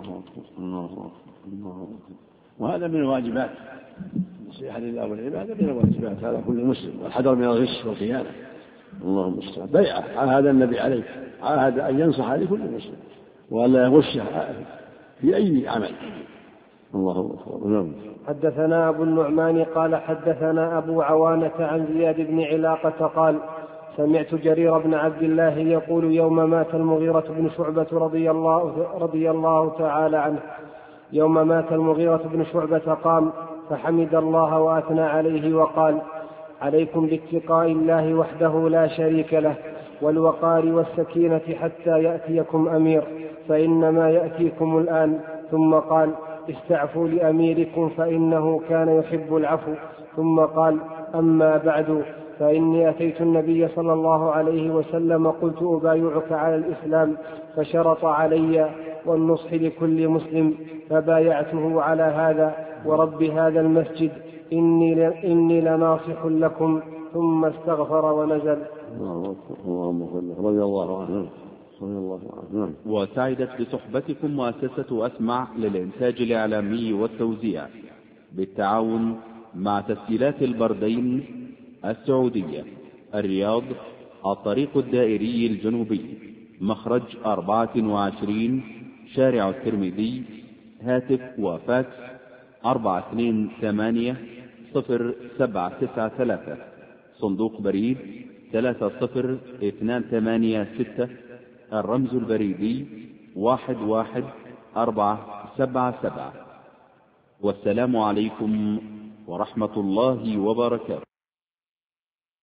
وهذا من الواجبات، النصيحة لله والعبادة من الواجبات على كل مسلم، والحذر من الغش والخيانة. اللهم المستعان. بيعة عاهد النبي عليه، عاهد أن ينصح لكل مسلم ولا يغشه في أي عمل. الله أكبر. حدثنا أبو النعمان قال حدثنا أبو عوانة عن زياد بن علاقة قال: سمعت جرير بن عبد الله يقول يوم مات المغيرة بن شعبة رضي الله تعالى عنه، يوم مات المغيرة بن شعبة قام فحمد الله وأثنى عليه وقال: عليكم باتقاء الله وحده لا شريك له والوقار والسكينة حتى يأتيكم أمير، فإنما يأتيكم الآن. ثم قال: استعفوا لأميركم فإنه كان يحب العفو. ثم قال: أما بعد، فإني أتيت النبي صلى الله عليه وسلم قلت: أبايعك على الإسلام، فشرط علي والنصح لكل مسلم، فبايعته على هذا ورب هذا المسجد، إني لناصح لكم. ثم استغفر ونزل. رضي الله عنه. وسعدت بصحبتكم مؤسسة أسمع للإنتاج الإعلامي والتوزيع بالتعاون مع تسجيلات البردين السعودية، الرياض، الطريق الدائري الجنوبي، مخرج 24 شارع الترمذي. هاتف وفاكس 428-0793. صندوق بريد 30286. الرمز البريدي 11477. والسلام عليكم ورحمة الله وبركاته.